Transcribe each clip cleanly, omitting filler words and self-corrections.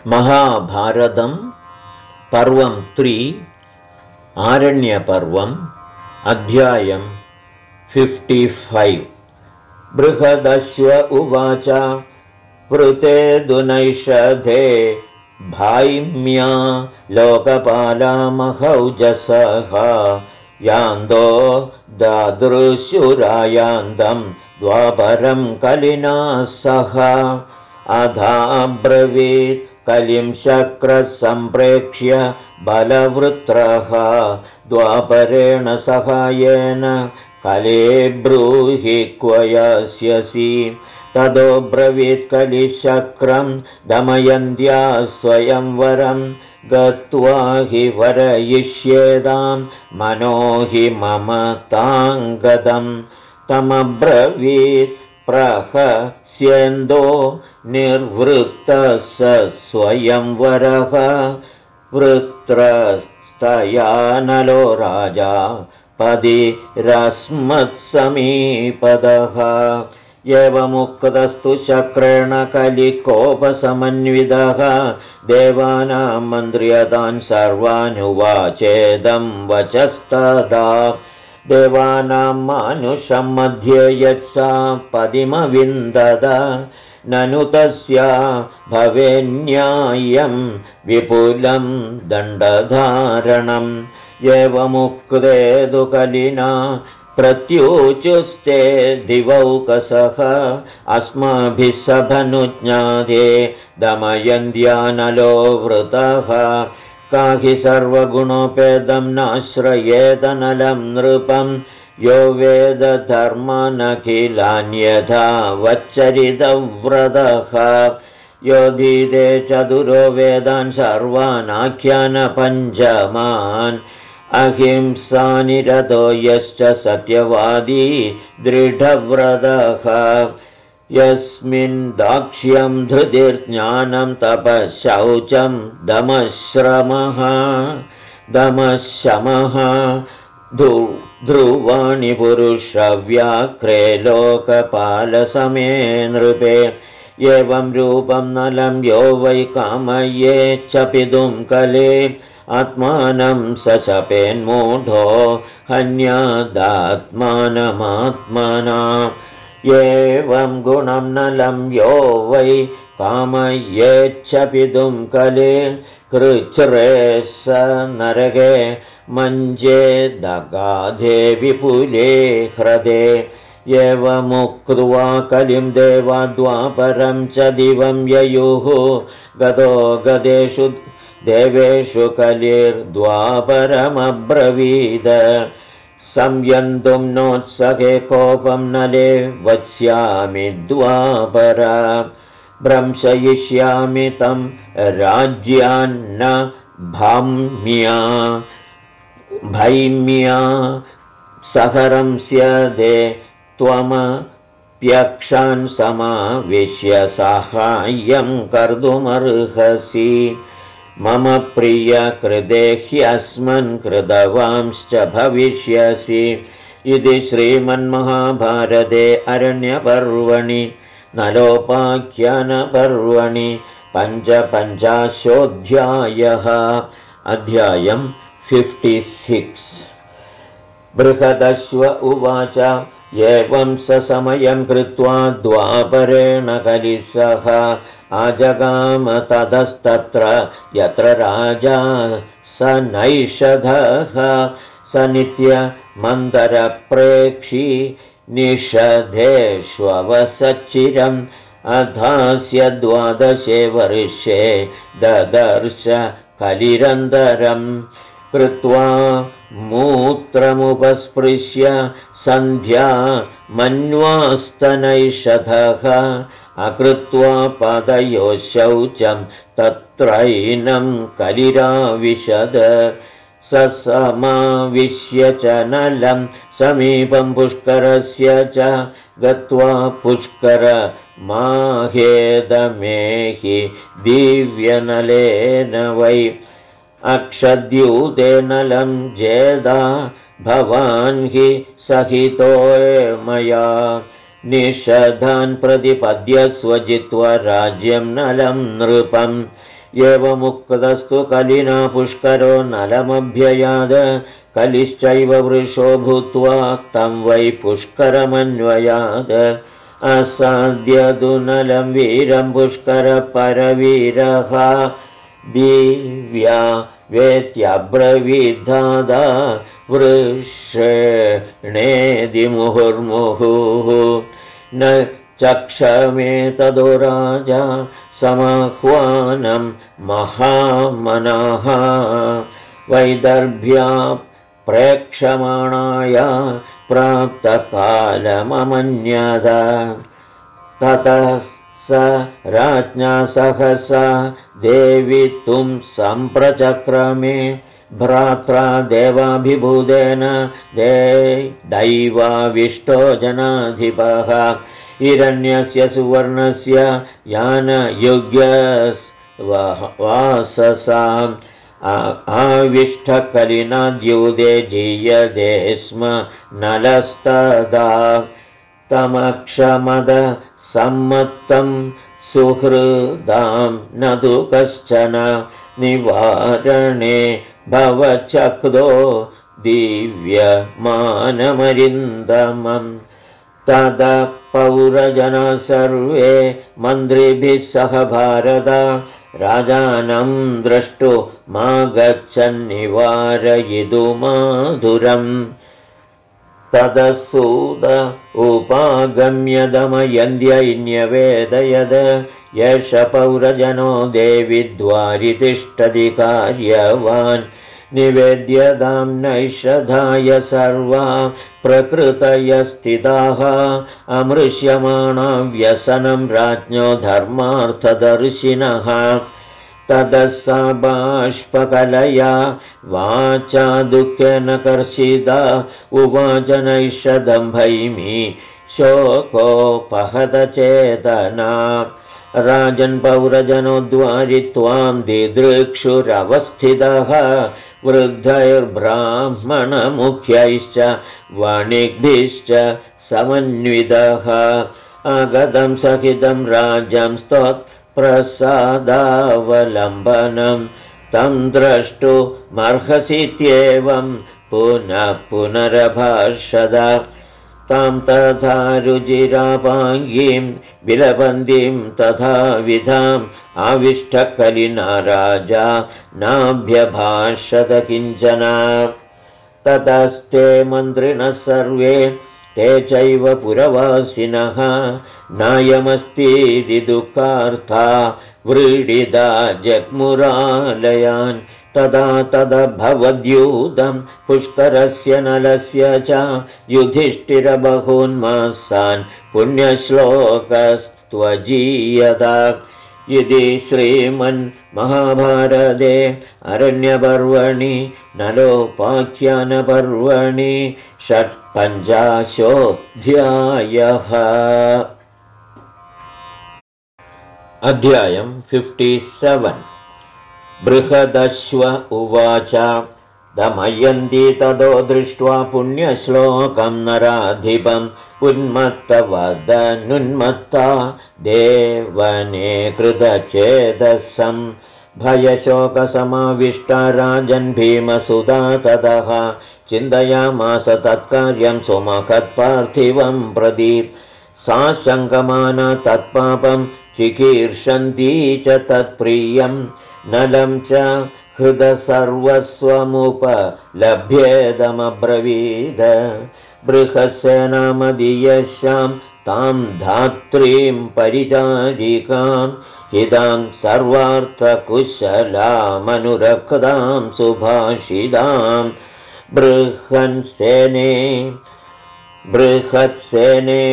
महाभारतं पर्वं 3 आरण्यपर्वम् अध्यायं 55 बृहदश्व उवाच वृते दुनैषधे भाइम्या लोकपाला महौजसः यान्दो दादृशुरायान्दं द्वापरं कलिना सह अधाब्रवीत् कलिं शक्रसम्प्रेक्ष्य बलवृत्रः द्वापरेण सहायेन कले ब्रूहि क्व यास्यसि ततो ब्रवीत् कलिशक्रं दमयन्त्या स्वयंवरं गत्वा हि वरयिष्येतां मनो हि मम ताङ्गदं तमब्रवीत् प्रहस्यन्दो निर्वृत्तः स स्वयंवरः वृत्रस्तया नलो राजा पदिरस्मत्समीपदः एवमुक्तस्तु शक्रेण कलिकोपसमन्वितः देवानां मन्त्र्यतान् सर्वानुवाचेदं वचस्तदा देवानां मानुषं मध्ये यत्सा पदिमविन्दद ननु तस्या भवेन्याय्यं विपुलं दण्डधारणम् एवमुक्ते तु कलिना प्रत्यूचुस्ते दिवौकसः अस्माभिः सभनुज्ञाते दमयन्त्या नलो वृतः काहि सर्वगुणोपेदं नाश्रयेत नलं नृपं यो वेदधर्मानखिलान्यथा वच्चरितव्रतः यो धीते चतुरो वेदान् सर्वानाख्यानपञ्चमान् अहिंसानिरतो यश्च सत्यवादी दृढव्रतः यस्मिन् दाक्ष्यं धृतिर्ज्ञानं तपः शौचं दमशमः ध्रुवाणि पुरुषव्याघ्रे लोकपालसमे नृपे एवं रूपं नलं यो वै कामये चपितुं कले आत्मानं स शपेन्मूढो हन्यादात्मानमात्मना एवं गुणं नलं यो वै कामयेच्छपितुं कले कृच्छ्रे स नरके मञ्जे दगाधे विपुले ह्रदे एवमुक्त्वा कलिं देवा द्वापरं च दिवं ययुः गतो गदेषु देवेषु कलिर्द्वापरमब्रवीद संयन्तुं नोत्सहे कोपं नले वत्स्यामि द्वापर भ्रंशयिष्यामि तं राज्यान्न भैम्या सहरं स्यदे त्वमप्यक्षान् समाविश्य साहाय्यं कर्तुमर्हसि मम प्रियकृते ह्यस्मन् कृतवांश्च भविष्यसि इति श्रीमन्महाभारते अरण्यपर्वणि नलोपाख्यानपर्वणि पञ्चपञ्चाशोऽध्यायः अध्यायं 56 बृहदश्व उवाच एवं स समयं कृत्वा द्वापरेण कलिसः आजगाम ततस्तत्र यत्र राजा स नैषधः स नित्यमन्तरप्रेक्षी निषधेष्ववसच्चिरम् अधास्य 12 वर्षे ददर्श कलिरन्तरम् कृत्वा मूत्रमुपस्पृश्य सन्ध्या मन्वास्तनैषधः अकृत्वा पादयोः शौचं तत्रैनं कलिराविशद स समाविश्य च नलं समीपं पुष्करस्य च गत्वा पुष्करमाहेदमेहि दिव्यनलेन वै अक्षद्यूते नलं जेदा भवान् हि सहितो मया निषधान् प्रतिपद्य स्वजित्वा राज्यं नलं नृपं एवमुक्तस्तु कलिना पुष्करो नलमभ्ययाद कलिश्चैव वृषो भूत्वा तं वै पुष्करमन्वयाद असाद्यदुनलं वीरं पुष्करपरवीरः दिव्या वेत्यब्रवीद्धादा वृषेणेदि मुहुर्मुहुः न चक्षमे तदो राजा समाह्वानं महामनः वैदर्भ्या प्रेक्षमाणाया प्राप्तकालममन्यत ततः स राज्ञा सहसा देवितुं सम्प्रचक्रमे भ्रात्रा देवाभिभूतेन दैवाविष्टो जनाधिपः हिरण्यस्य सुवर्णस्य यानयुग्यवाससाम् आविष्टकलिनाद्यूते जीयते स्म नलस्तदा तमक्षमद सम्मत्तं सुहृदां न तु कश्चन निवारणे भवचक्दो दिव्यमानमरिन्दमम् तदा पौरजना सर्वे मन्त्रिभिः सह भारत राजानं द्रष्टुमागच्छन्निवारयितुमाधुरम् तदसूद उपागम्यदमयन्त्यैन्यवेदयद यश पौरजनो देवि द्वारि तिष्ठति कार्यवान् निवेद्यतां नैषधाय सर्वा प्रकृतयस्थिताः अमृष्यमाणा व्यसनं राज्ञो धर्मार्थदर्शिनः ततः सा बाष्पकलया वाचा दुःखेन कर्षिता उवाच नैषधं भैमि शोकोपहतचेतना राजन् पौरजनो द्वारि त्वां दिदृक्षुरवस्थितः वृद्धैर्ब्राह्मणमुख्यैश्च वणिग्भिश्च समन्वितः आगतं सहितं राज्यं त्वत्प्रसादावलम्बनं तं द्रष्टुमर्हसीत्येवं पुनः पुनरभाषद तां तथा रुचिरापाङ्गीं विलपन्तीं तथा विधाम् आविष्टकलिना राजा नाभ्यभाषत किञ्चन ततस्ते मन्त्रिणः सर्वे ते चैव पुरवासिनः नायमस्तीति दुःखार्था व्रीडिता जग्मुरालयान् तदा भवद्यूतं पुष्करस्य नलस्य च युधिष्ठिरबहून्मासान् पुण्यश्लोकस्त्वजीयत इति श्रीमन्महाभारते अरण्यपर्वणि नलोपाख्यानपर्वणि 56 अध्यायं 57 बृहदश्व उवाच दमयन्ती ततो दृष्ट्वा पुण्यश्लोकं नराधिपम् उन्मत्तवदनुन्मत्ता देवने कृतचेदसं भयशोकसमाविष्टा राजन् भीमसुता ततः चिन्तयामास तत्कार्यं सुमखत्पार्थिवं प्रति सा शङ्कमाना तत्पापं चिकीर्षन्ती च तत्प्रियं नलं च हृदसर्वस्वमुपलभ्येदमब्रवीद बृहत्सेनामदीयस्यां तां धात्रीं परिचारिकाम् इदां सर्वार्थकुशलामनुरक्तां सुभाषितां बृहत्सेने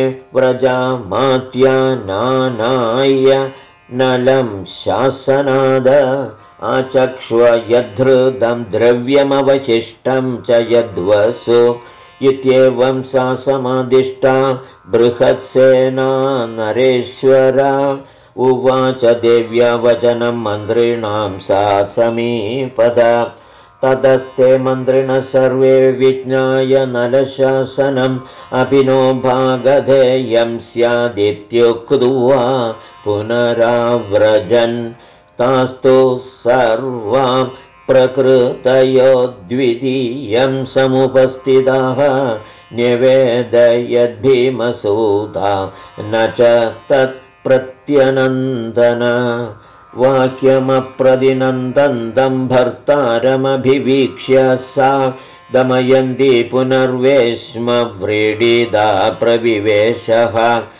व्रजामात्यानानाय नलं शासनाद आचक्ष्व यद्धृतं द्रव्यमवशिष्टं च यद्वसु इत्येवं सा समादिष्टा बृहत्सेना नरेश्वरा उवाच देव्या वचनं मन्त्रिणां सा समीपद ततस्ते मन्त्रिणः सर्वे विज्ञाय नलशासनम् अपि नो भागधेयं स्यादित्युक्त्वा पुनराव्रजन् तास्तु सर्वां प्रकृतयो द्वितीयं समुपस्थिताः न्यवेदयद्भीमसूता न च तत्प्रत्यनन्दन वाक्यमप्रतिनन्दन्तं भर्तारमभिवीक्ष्य सा दमयन्ती पुनर्वेश्म व्रीडिता प्रविवेशः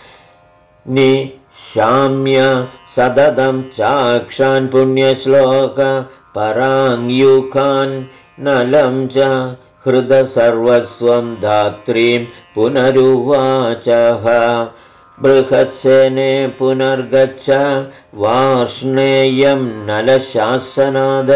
निशाम्य सततं चाक्षान् पुण्यश्लोक पराङ्युखान् नलं च हृदसर्वस्वं धात्रीं पुनरुवाचः बृहत्सेने पुनर्गच्छ वार्ष्णेयं नलशासनाद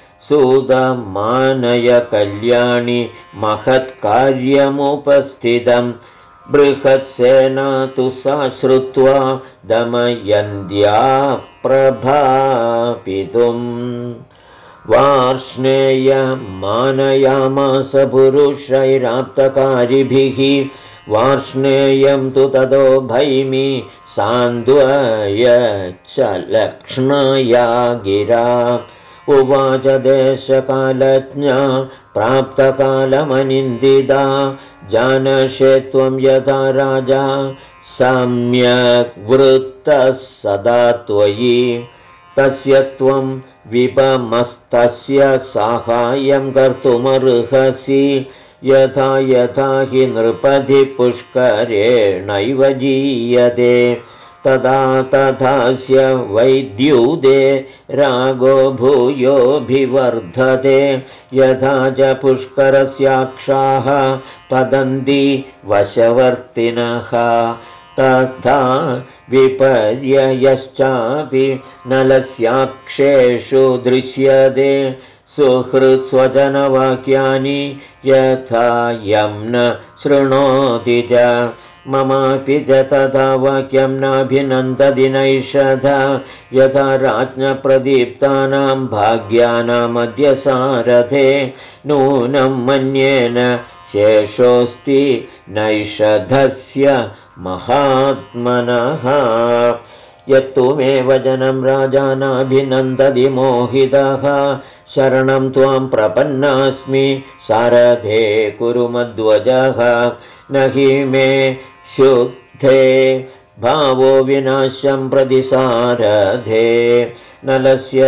सूतमानय कल्याणि महत्कार्यमुपस्थितम् बृहत्सेना तु सा श्रुत्वा दमयन्त्या प्रभापितुम् वार्ष्णेय मानयामास पुरुषैराप्तकारिभिः वार्ष्णेयं तु ततो भैमी सान्द्वय च लक्ष्मया गिरा उवाच देशकालज्ञा प्राप्तकालमनिन्दिता जानसे त्वं यथा राजा सम्यक् वृत्तः सदा त्वयि तस्य त्वं विपमस्तस्य साहाय्यं कर्तुमर्हसि यथा यथा हि नृपति पुष्करेणैव जीयते तदा तथास्य वैद्युदे रागो भूयोऽभिवर्धते यथा च पुष्करस्याक्षाः पतन्ति वशवर्तिनः तथा विपर्ययश्चापि नलस्याक्षेषु दृश्यते सुहृत्स्वजनवाक्यानि यथा यं न शृणोति च ममापि च तथा वाक्यं नाभिनन्दति नैषधा यथा राज्ञप्रदीप्तानां भाग्यानामद्य सारथे नूनं मन्येन शेषोऽस्ति नैषधस्य महात्मनः यत्तु मे वचनं राजानाभिनन्दति मोहितः शरणं त्वां प्रपन्नास्मि सारथे कुरु मध्वजः न हि मे शुद्धे भावो विनाशं प्रति सारथे नलस्य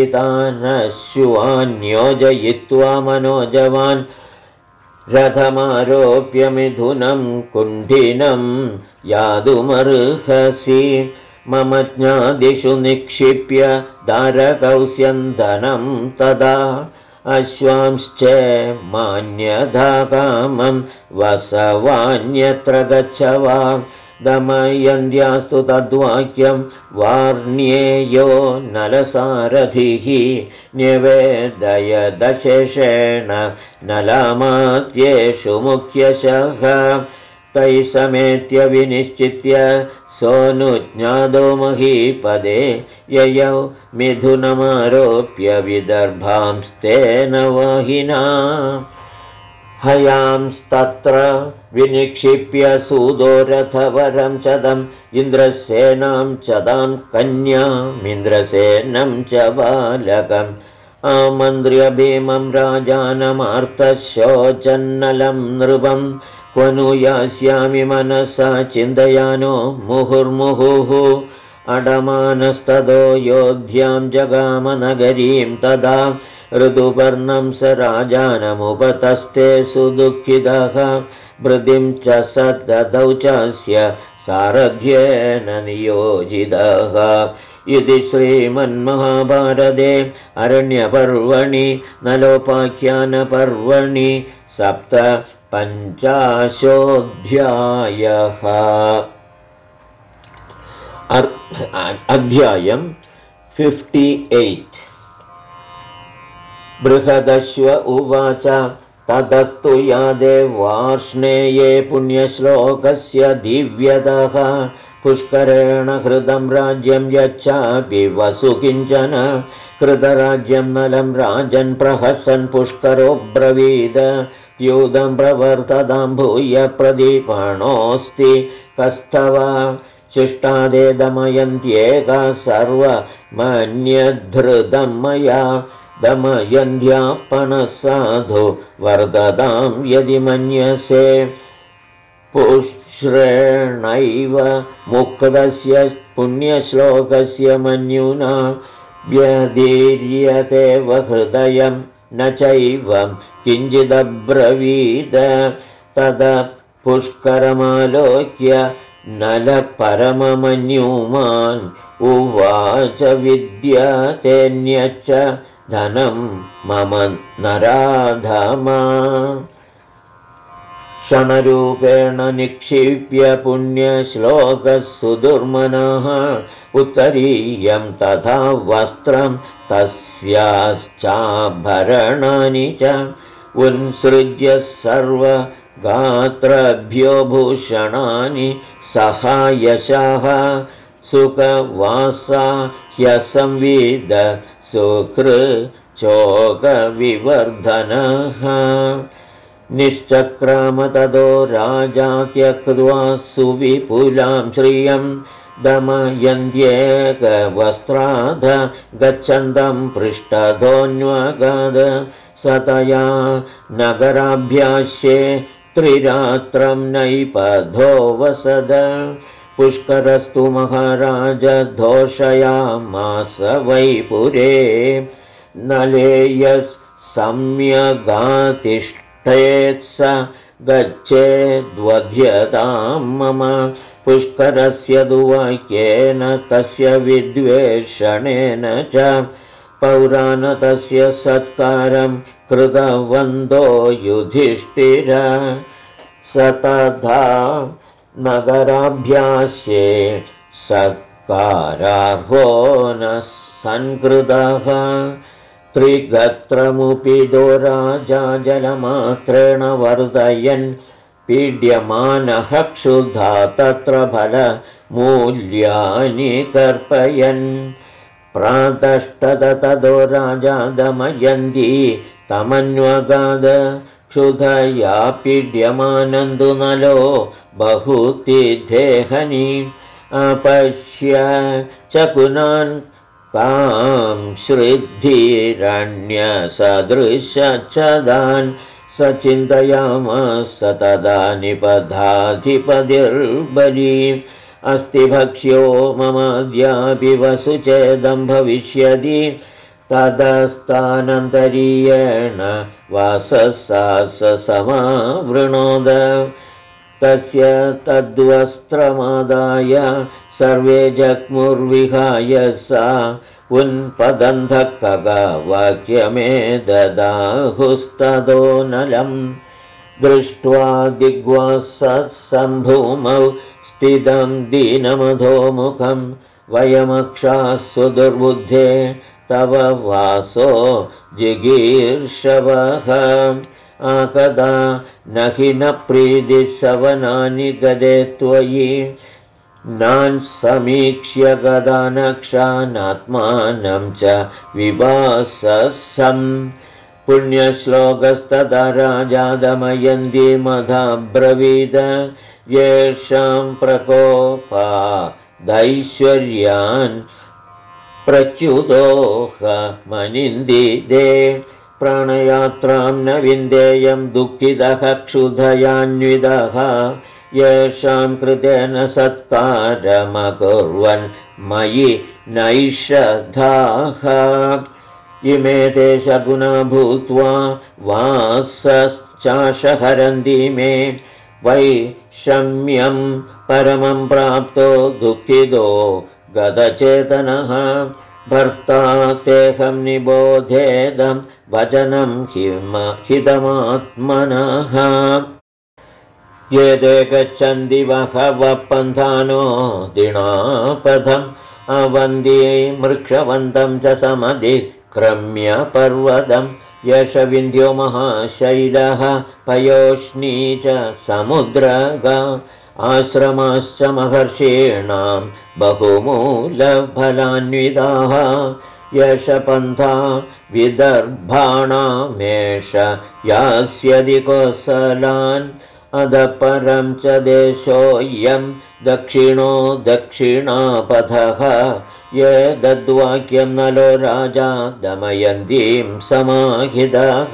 दयितानश्वान्योजयित्वा मनोजवान् रथमारोप्य मिथुनं कुण्ठिनं यादुमर्हसि मम ज्ञादिषु निक्षिप्य दारकौस्यन्दनं तदा अश्वांश्च मान्यधा कामं वसवान्यत्र गच्छ वा दमयन्त्यास्तु तद्वाक्यं वार्ण्येयो नलसारथिः न्यवेदयदशेषेण नलमात्येषु मुख्यशः तैः समेत्य विनिश्चित्य सोऽनुज्ञातो महीपदे ययौ मिथुनमारोप्य विदर्भांस्तेन वाहिना हयांस्तत्र विनिक्षिप्य सूदो रथवरं चदम् इन्द्रसेनां चदां कन्यामिन्द्रसेनं च बालकम् आमन्त्र्य भीमं राजानमार्तशोचन्नलं नृपं क्व नु यास्यामि मनसा चिन्तयानो मुहुर्मुहुः अडमानस्ततो योध्यां जगामनगरीं तदा ऋतुपर्णं स राजानमुपतस्ते सुदुःखितः वृद्धिं च सददौ चास्य सारथ्येन नियोजितः इति श्रीमन्महाभारते अरण्यपर्वणि नलोपाख्यानपर्वणि 55 अध्यायं 58 बृहदश्व उवाच तदस्तु यादे वार्ष्णेये पुण्यश्लोकस्य दिव्यतः पुष्करेण हृदं राज्यं यच्चापि वसु किञ्चन कृतराज्यं नलं राजन् प्रहसन् पुष्करो ब्रवीद यूदं प्रवर्ततां भूय प्रदीपणोऽस्ति कस्तव शिष्टादे दमयन्त्येका सर्वमन्यद्धृतं मया दमयन्त्यापणसाधु वर्धतां यदि मन्यसे पुश्रेणैव मुक्तस्य पुण्यश्लोकस्य मन्युना व्यदीर्यते हृदयं न चैवं किञ्चिदब्रवीद तद पुष्करमालोक्य नलपरममन्युमान् उवाच विद्यतेऽन्यच्च धनं मम नराधमा क्षणरूपेण निक्षिप्य पुण्यश्लोकः सुदुर्मनः उत्तरीयं तथा वस्त्रं तस्याश्चाभरणानि च उत्सृज्य सर्वगात्रभ्यो भूषणानि सहायशाः सुखवासा ह्यसंविद सुकृचोकविवर्धनः निश्चक्राम ततो राजा त्यक्त्वा सुविपुलां श्रियं दमयन्त्येकवस्त्राध गच्छन्तं पृष्ठतोऽन्वगाद सतया नगराभ्यास्ये त्रिरात्रं नैपथो वसद पुष्करस्तु महाराज घोषयामास वैपुरे नलेयस् सम्यगातिष्ठेत्स गच्छेद्वध्यतां मम पुष्करस्य दुवाक्येन तस्य विद्वेषणेन च पौराण तस्य सत्कारं कृतवन्तो युधिष्ठिर स तथा नगराभ्यास्ये सत्कारार्हो न सन्कृतः त्रिगत्रमुपीदो राजा जलमात्रेण वर्धयन् पीड्यमानः क्षुधा तत्र फलमूल्यानि कर्पयन् प्रातष्टत ततो राजा दमयन्ती तमन्वगाद क्षुधया पीड्यमानन्दु नलो बहुतिथेहनि अपश्य च पुनान् कां श्रुद्धिरण्यसदृशच्छदान् स चिन्तयामास तदा निपधाधिपतिर्बली अस्ति भक्ष्यो ममाद्यापि वसुचेदं भविष्यति तदस्तानन्तरीयेण वाससा स समावृणोद तस्य तद्वस्त्रमादाय सर्वे जग्मुर्विहाय सा उन्पदन्धः खगवाक्यमे ददाहुस्तदो नलं दृष्ट्वा दिग्वासत्सम्भूमौ स्थितं दीनमधोमुखं वयमक्षाः सुदुर्बुद्धे तव वासो जिगीर्षवः आकदा न हि न प्रीतिसवनानि गदे त्वयि नान् समीक्ष्य गदानक्षानात्मानं च विवाससं पुण्यश्लोकस्तदा राजा दमयन्तीमधाब्रवीद येषां प्रकोपा दैश्वर्यान् प्रच्युतोऽहमनिन्दिते प्राणयात्रां न विन्देयं दुःखितः क्षुधयान्वितः येषां कृतेन सत्कारमकुर्वन् मयि नैषधाः इमे ते शगुना भूत्वा वासश्चाशहरन्ति मे वैषम्यं परमं प्राप्तो दुःखितो गतचेतनः भर्ता तेऽहं निबोधेदं वचनं हितमात्मनः ये ते गच्छन्ति बहवः पन्थानो दिणापथम् अवन्ति मृक्षवन्तं च समधिक्रम्य पर्वतं यश विन्ध्यो महाशैलः पयोष्णी च समुद्रः आश्रमाश्च महर्षीणां बहुमूलफलान्विताः यशपन्था विदर्भाणामेष यास्यति कोसलान् अधः परं च देशोऽयं दक्षिणो दक्षिणापथः ये दद्वाक्यं नलो राजा दमयन्तीं समाहितः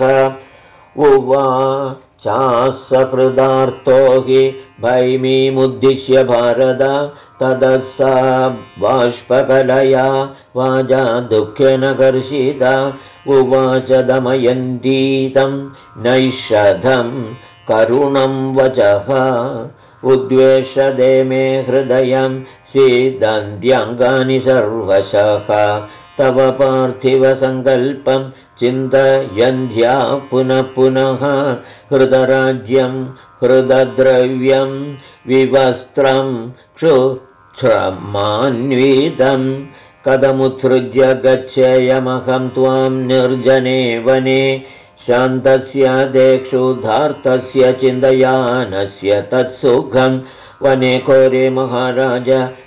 उवाचासकृदार्तो हि भैमीमुद्दिश्य भारत ततः सा बाष्पकलया वाजा दुःखेन कर्षिता उवाच दमयन्तीतं नैषधं करुणं वचः उद्वेषदे मे हृदयं सीदन्त्यङ्गानि सर्वशः तव पार्थिवसङ्कल्पं चिन्तयन्ध्या पुनः पुनः हृदराज्यं हृदद्रव्यं विवस्त्रं क्षुक्षमान्वितं कथमुत्सृज्य गच्छेयमहं त्वां निर्जने वने शान्तस्य देक्षुधार्तस्य चिन्तयानस्य तत्सुखं वने घोरे महाराज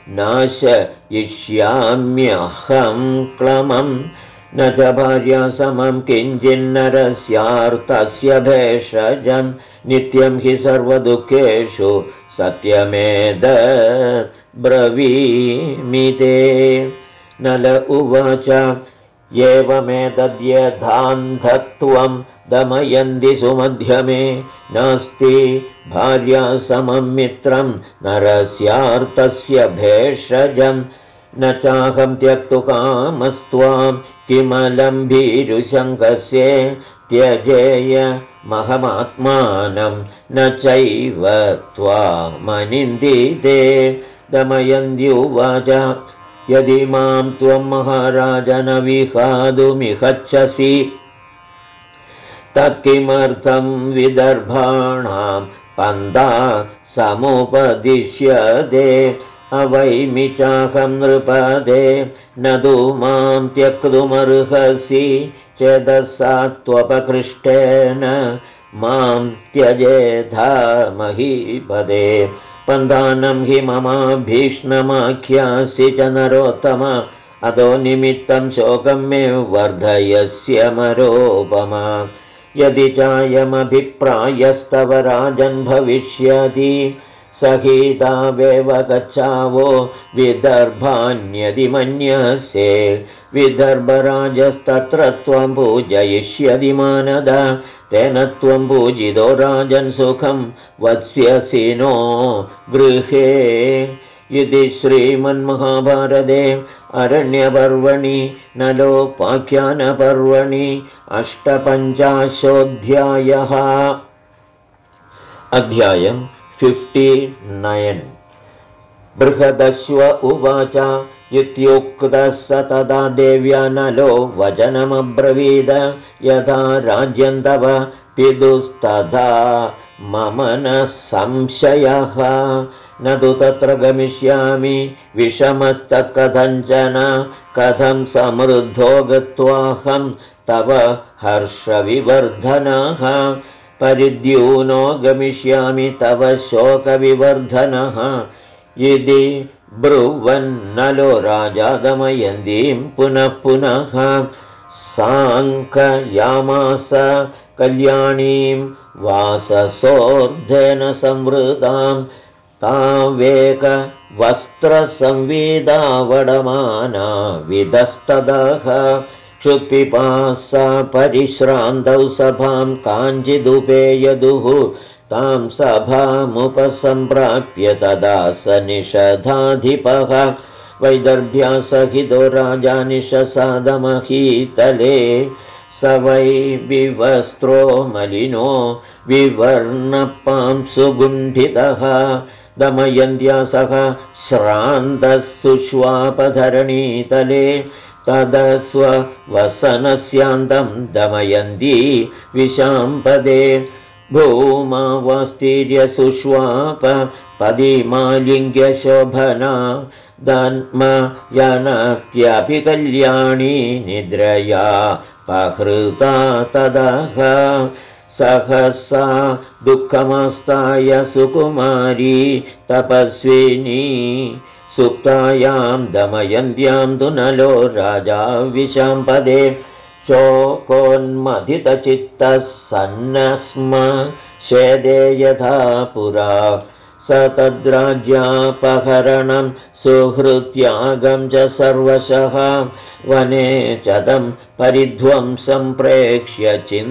नाशयिष्याम्यहं क्लमं न च भार्या समं किञ्चिन्नरस्यार्तस्य भेषजं नित्यं हि सर्वदुःखेषु सत्यमेतद्ब्रवीमि ते नल उवाच एवमेतद्यथान्धत्वं दमयन्ति सुमध्यमे नास्ति भार्या समं मित्रं नरस्यार्तस्य भेषजं न चाहं त्यक्तुकामस्त्वां किमलं भीरुशङ्कस्य त्यजेय महमात्मानं न चैव त्वामनिन्दिते दमयन्ति उवाच यदि मां त्वं महाराज न विहातुमिहच्छसि तत्किमर्थं विदर्भाणां पन्था समुपदिश्यते अवैमि चाहं नृपदे न तु मां त्यक्तुमर्हसि चेदसा त्वपकृष्टेन मां त्यजेधा महीपदे पन्थानं हि ममाभीष्णमाख्यासि च नरोत्तम अतो निमित्तं शोकं मे वर्धयस्य मरोपमा यदि चायमभिप्रायस्तव राजन् भविष्यति सहितावेव गच्छावो विदर्भान्यदि मन्यसे विदर्भराजस्तत्र त्वं पूजयिष्यति मानद तेन त्वं पूजितो राजन् सुखं वत्स्यसि नो गृहे इति श्रीमन्महाभारते अरण्यपर्वणि नलोपाख्यानपर्वणि 85 अध्यायं 59 बृहदश्व उवाच इत्युक्तः स तदा देव्या नलो वचनमब्रवीद यथा राज्यं तव पितुस्तथा मम न संशयः न तु तत्र गमिष्यामि विषमस्तत्कथञ्चन कथं समृद्धो गत्वाहं तव हर्षविवर्धनः परिद्यूनो गमिष्यामि तव शोकविवर्धनः इति ब्रुवन्नलो राजा दमयन्तीं पुनः पुनः साङ्कयामास कल्याणीं वाससोर्धेन संवृतां तावेकवस्त्रसंविदावडमाना विधस्ततः क्षुत्पिपासा परिश्रान्तौ सभां काञ्चिदुपेयदुः तां सभामुपसम्प्राप्य तदा स निषधाधिपः वैदर्भ्या सहितो राजा निशसादमहीतले स वै विवस्त्रो मलिनो विवर्णपांसुगुण्ठितः दमयन्त्या सह श्रान्तः सुष्वापधरणीतले तदस्ववसनस्यान्तं दमयन्ती विशाम्पदे भूमावास्तीर्यसुष्वाप पदिमालिङ्ग्यशोभना दन्मयनक्यपि कल्याणी निद्रया पहृता तदः सहसा दुःखमस्ताय सुकुमारी तपस्विनी सुप्तायां दमयन्त्यां तु नलो राजा विशाम्पदे शोकोन्मथितचित्तः सन्नस्म शेदे यथा पुरा स तद्राज्यापहरणं सुहृत्यागं च सर्वशः वने च तं परिध्वंसं प्रेक्ष्य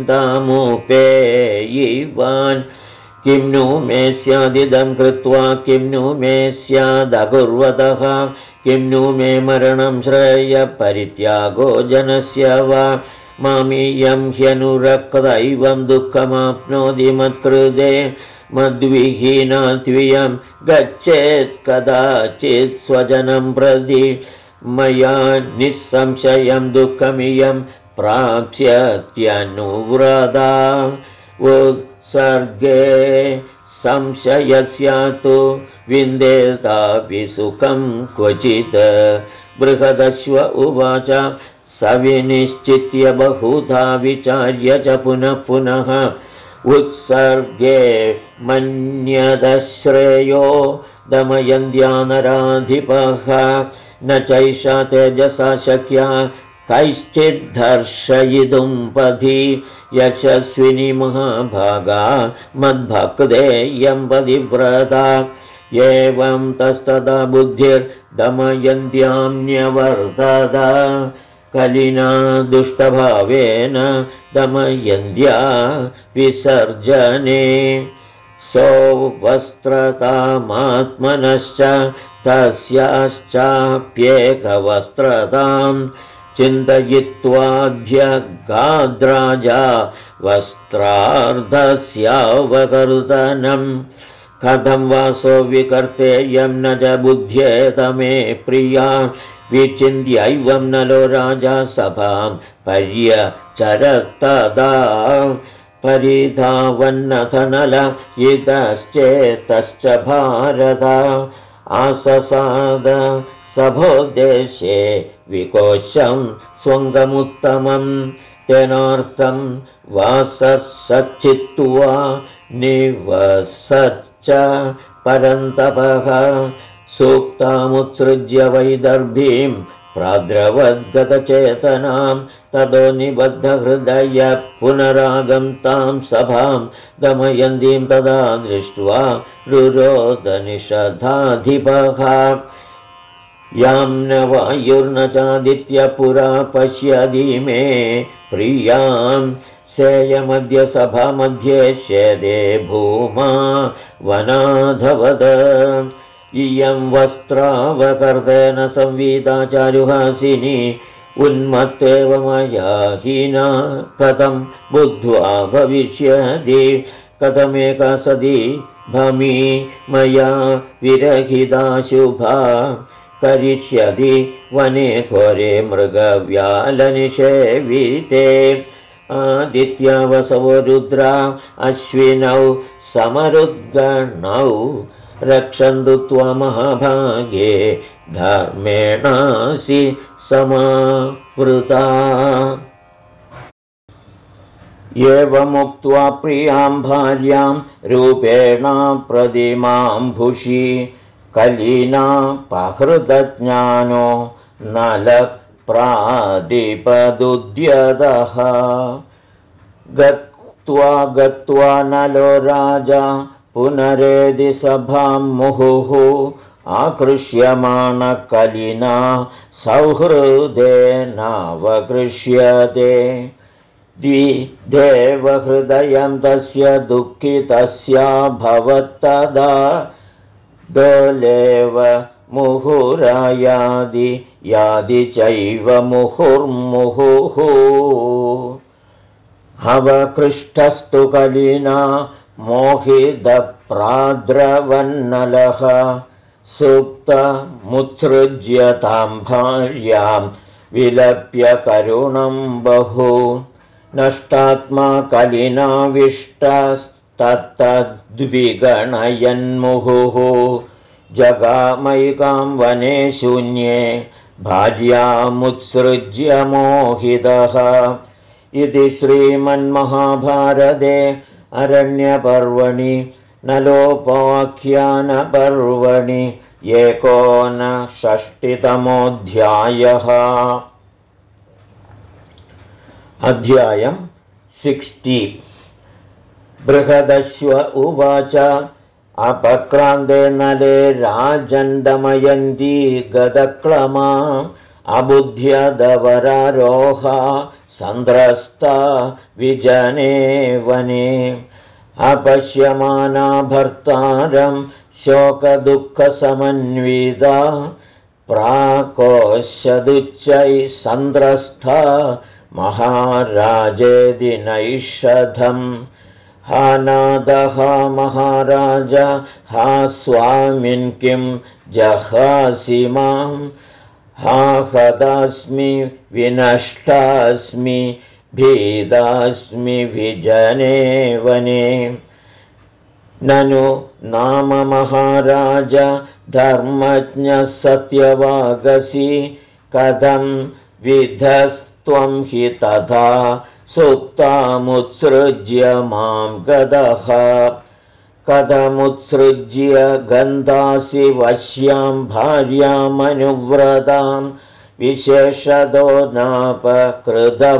चिन्तामुपेयिवान् किं नु मे स्यादिदं कृत्वा किं नु मे स्यादकुर्वतः किं नु मे मरणं श्रेयपरित्यागो जनस्य वा मामियं ह्यनुरक्तैवं दुःखमाप्नोति मत्कृते मद्विहीनात्वियं गच्छेत् कदाचित् स्वजनं प्रति मया निःसंशयं दुःखमियं प्राप्स्यत्यनुव्रता उत्सर्गे संशयस्यातु विन्देतापि सुखं क्वचित् बृहदश्व उवाच सविनिश्चित्य बहुधा विचार्य च पुनः पुनः उत्सर्गे मन्यदश्रेयो दमयन्त्या नराधिपः न चैषा तेजसा शक्या कैश्चिद्धर्षयितुं पथि यशस्विनी महाभागा मद्भक्तेयं पतिव्रता एवं तस्तदा बुद्धिर्दमयन्त्यां न्यवर्तत कलिना दुष्टभावेन दमयन्त्या विसर्जने सौवस्त्रतामात्मनश्च तस्याश्चाप्येकवस्त्रतां चिन्तयित्वाभ्यगाद्राजा वस्त्रार्धस्यावकर्तनं कथं वासो विकर्तेयं न च बुध्येतमे प्रिया विचिन्त्यैवं नलो राजा सभां पर्यचरत्तदा परिधावन्नथनल इतश्चेतश्च भारत आससाद सभोद्देशे विकोशं स्वङ्गमुत्तमं तेनार्थं वासस्सच्चित्वा निवसच्च परन्तपः सूक्तामुत्सृज्य वैदर्भीं प्राद्रवद्गतचेतनां ततो निबद्धहृदय पुनरागं तां सभां दमयन्तीं तदा दृष्ट्वा रुरोदनिषधाधिपः यां न वायुर्न चादित्य पुरा पश्यति मे प्रियां सेयमद्य सभामध्ये शेदे भूमा वनाधवद इयं वस्त्रावकर्तेन संवीता चारुहासिनी उन्मत्तेव मया हीना कथं बुद्ध्वा भविष्यति कथमेका सदी भमी मया विरहिता शुभा करिष्यति वने घोरे मृगव्यालनिषेविते आदित्यावसवो रुद्रा अश्विनौ समरुद्गणौ रक्षन्तु त्वमहाभागे धर्मेणासि समावृता एवमुक्त्वा प्रियां भार्यां रूपेण प्रतिमाम्भुषि कलिना पहृतज्ञानो नलप्रादिपदुद्यतः गत्वा नलो राजा पुनरेदि सभां मुहुः आकृष्यमाणकलिना सौहृदेनावकृष्यते देवहृदयं तस्य दुःखितस्या भवत्तदा दोलेव मुहुरायादि यादि चैव मुहुर्मुहुः अवकृष्टस्तु कलिना मोहितप्राद्रवन्नलः सुप्तमुत्सृज्य तां भार्यां विलप्य करुणं बहु नष्टात्मा कलिनाविष्टस्तत्तद्विगणयन्मुहुः जगामैकां वने शून्ये भार्यामुत्सृज्य मोहितः इति श्रीमन्महाभारते अरण्यपर्वणि नलोपाख्यानपर्वणि 59तमोऽध्यायः। अध्यायम् 60। बृहदश्व उवाच अपक्रान्ते नले राजन्दमयन्ती गदक्लमा अबुध्यदवरारोहा सन्द्रस्ता विजने वने अपश्यमाना भर्तारं शोकदुःखसमन्विता प्राकोशदुच्चैः सन्द्रस्था महाराजेदि नैषधम् हा नादः महाराज हा स्वामिन् किं जहासि मां हा हतास्मि विनष्टास्मि भीदास्मि विजने वने ननु नाम महाराज धर्मज्ञः सत्यवागसि कथं विधस्त्वं हि तथा सुप्तामुत्सृज्य मां गदः कथमुत्सृज्य गन्धासि वश्यां भार्यामनुव्रतां विशेषतो नापकृतः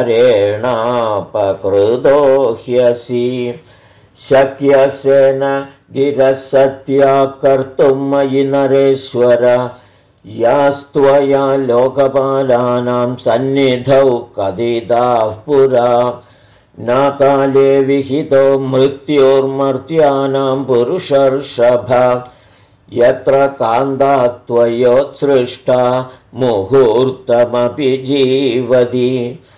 परेणापकृतो ह्यसि शक्यसेन गिरसत्या कर्तुं मयि नरेश्वर यास्त्वया लोकपालानां सन्निधौ कथिताः पुरा न काले विहितो मृत्योर्मर्त्यानां पुरुषर्षभ यत्र कान्ता त्वयोत्सृष्टा मुहूर्तमपि जीवति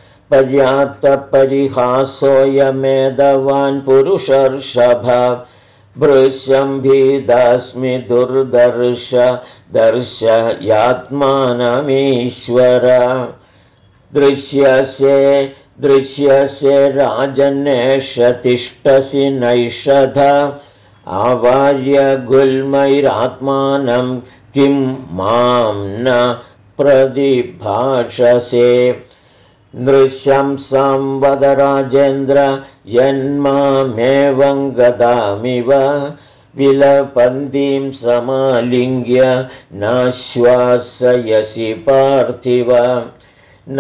पर्याप्तपरिहासोऽयमेधवान् पुरुषर्षभ भृशं भीदास्मि दुर्दर्श दर्शयात्मानमीश्वर दृश्यसे राजन्नेष तिष्ठसि नैषध आवार्य गुल्मैरात्मानं किं मां न प्रतिभाषसे नृशंसां वद राजेन्द्र यन्मामेवं गदामिव विलपन्तीं समालिङ्ग्य नाश्वासयसि पार्थिव न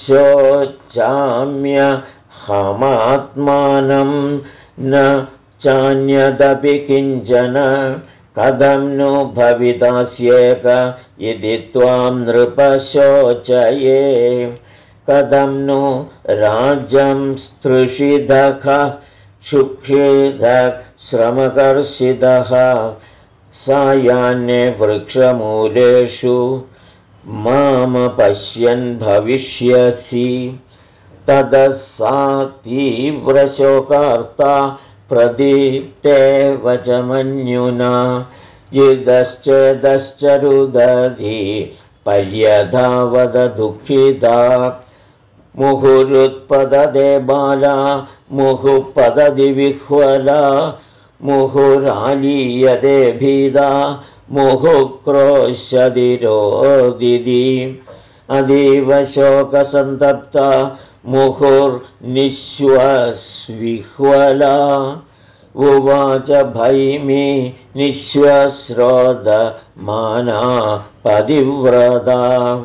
शोचाम्यहमात्मानं न चान्यदपि किञ्चन कथं नु भवितास्येक इति त्वां नृपशोचये कथं नु राज्यं स्तृषिदः शुक्षिदः श्रमकर्षितः सायान्ये वृक्षमूलेषु मामपश्यन् भविष्यसि ततः सा तीव्रशोकार्ता प्रदीप्ते वचमन्युना इदश्चेदश्च रुदधि पर्यधावद दुःखिता मुहुरुत्पददे बाला मुहुपददि विह्वला मुहुरालीयते भीदा मुहुक्रोशदि रोदिति अतीव शोकसन्तप्ता मुहुर्निश्वस्विह्वला उवाच भैमी निःश्वस्रोदमाना पतिव्रता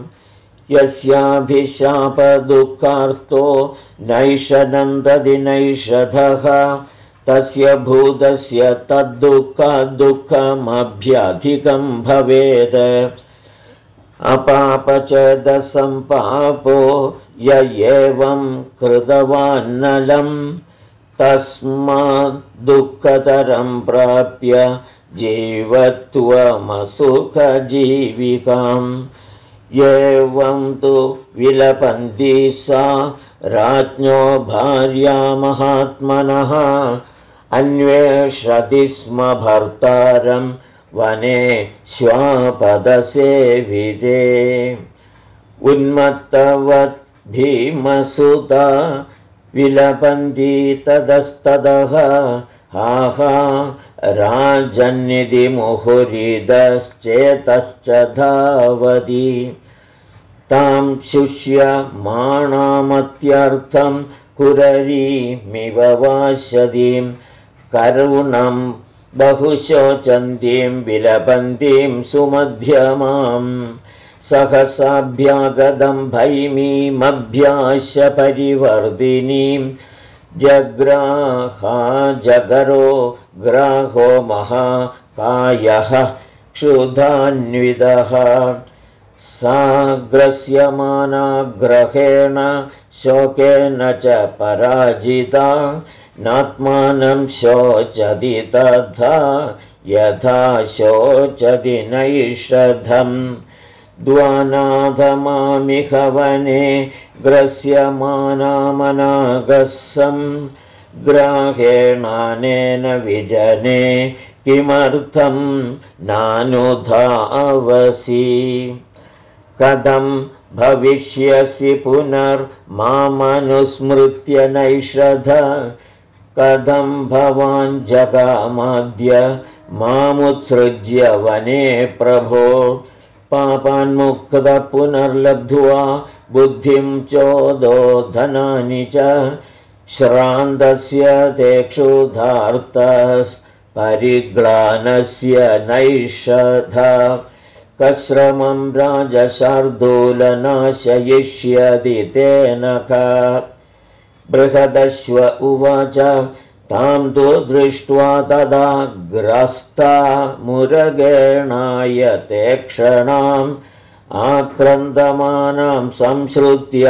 यस्याभिशापदुःखार्तो नैषदन्तदि नैषधः तस्य भूतस्य तद्दुःखदुःखमभ्यधिकं भवेत् अपापचेदसम्पापो य एवं कृतवान्नलं तस्माद्दुःखतरं प्राप्य जीवत्वमसुखजीविकाम् एवं तु विलपन्ती सा राज्ञो भार्या महात्मनः अन्वेषति स्म भर्तारं वने श्वापदसेविते उन्मत्तवत् भीमसुता विलपन्ती ततस्ततः हाहा राजन्निधि मुहुरिदश्चेतश्च धावति तां शुष्यमाणामत्यर्थं कुररीमिव वाशदीं करुणं बहुशोचन्तीं विलपन्तीं सुमध्यमां सहसाभ्यागतं भैमीमभ्यास्य परिवर्धिनीं जग्राहा जगरो ग्राहो महाकायः क्षुधान्वितः साग्रस्यमाना ग्रहेण शोकेन च पराजिता नात्मानं शोचति तथा यथा शोचति नैषधम् द्वानाथमामिह वने ग्रस्यमानामनागस्सं ग्राहेणानेन विजने किमर्थं नानुधावसि कथं भविष्यसि पुनर्मामनुस्मृत्य नैषध कथं भवान् जगामाद्य मामुत्सृज्य वने प्रभो पापान्मुक्तः पुनर्लब्ध्वा बुद्धिं चोदोधनानि च श्रान्तस्य ते क्षुधार्तः नैषध कश्रमं राजशार्दूलनाशयिष्यति तेन का बृहदश्व उवाच तां तु दृष्ट्वा तदा ग्रस्ता मुरगेणाय ते क्षणाम् आक्रन्दमानां संश्रुत्य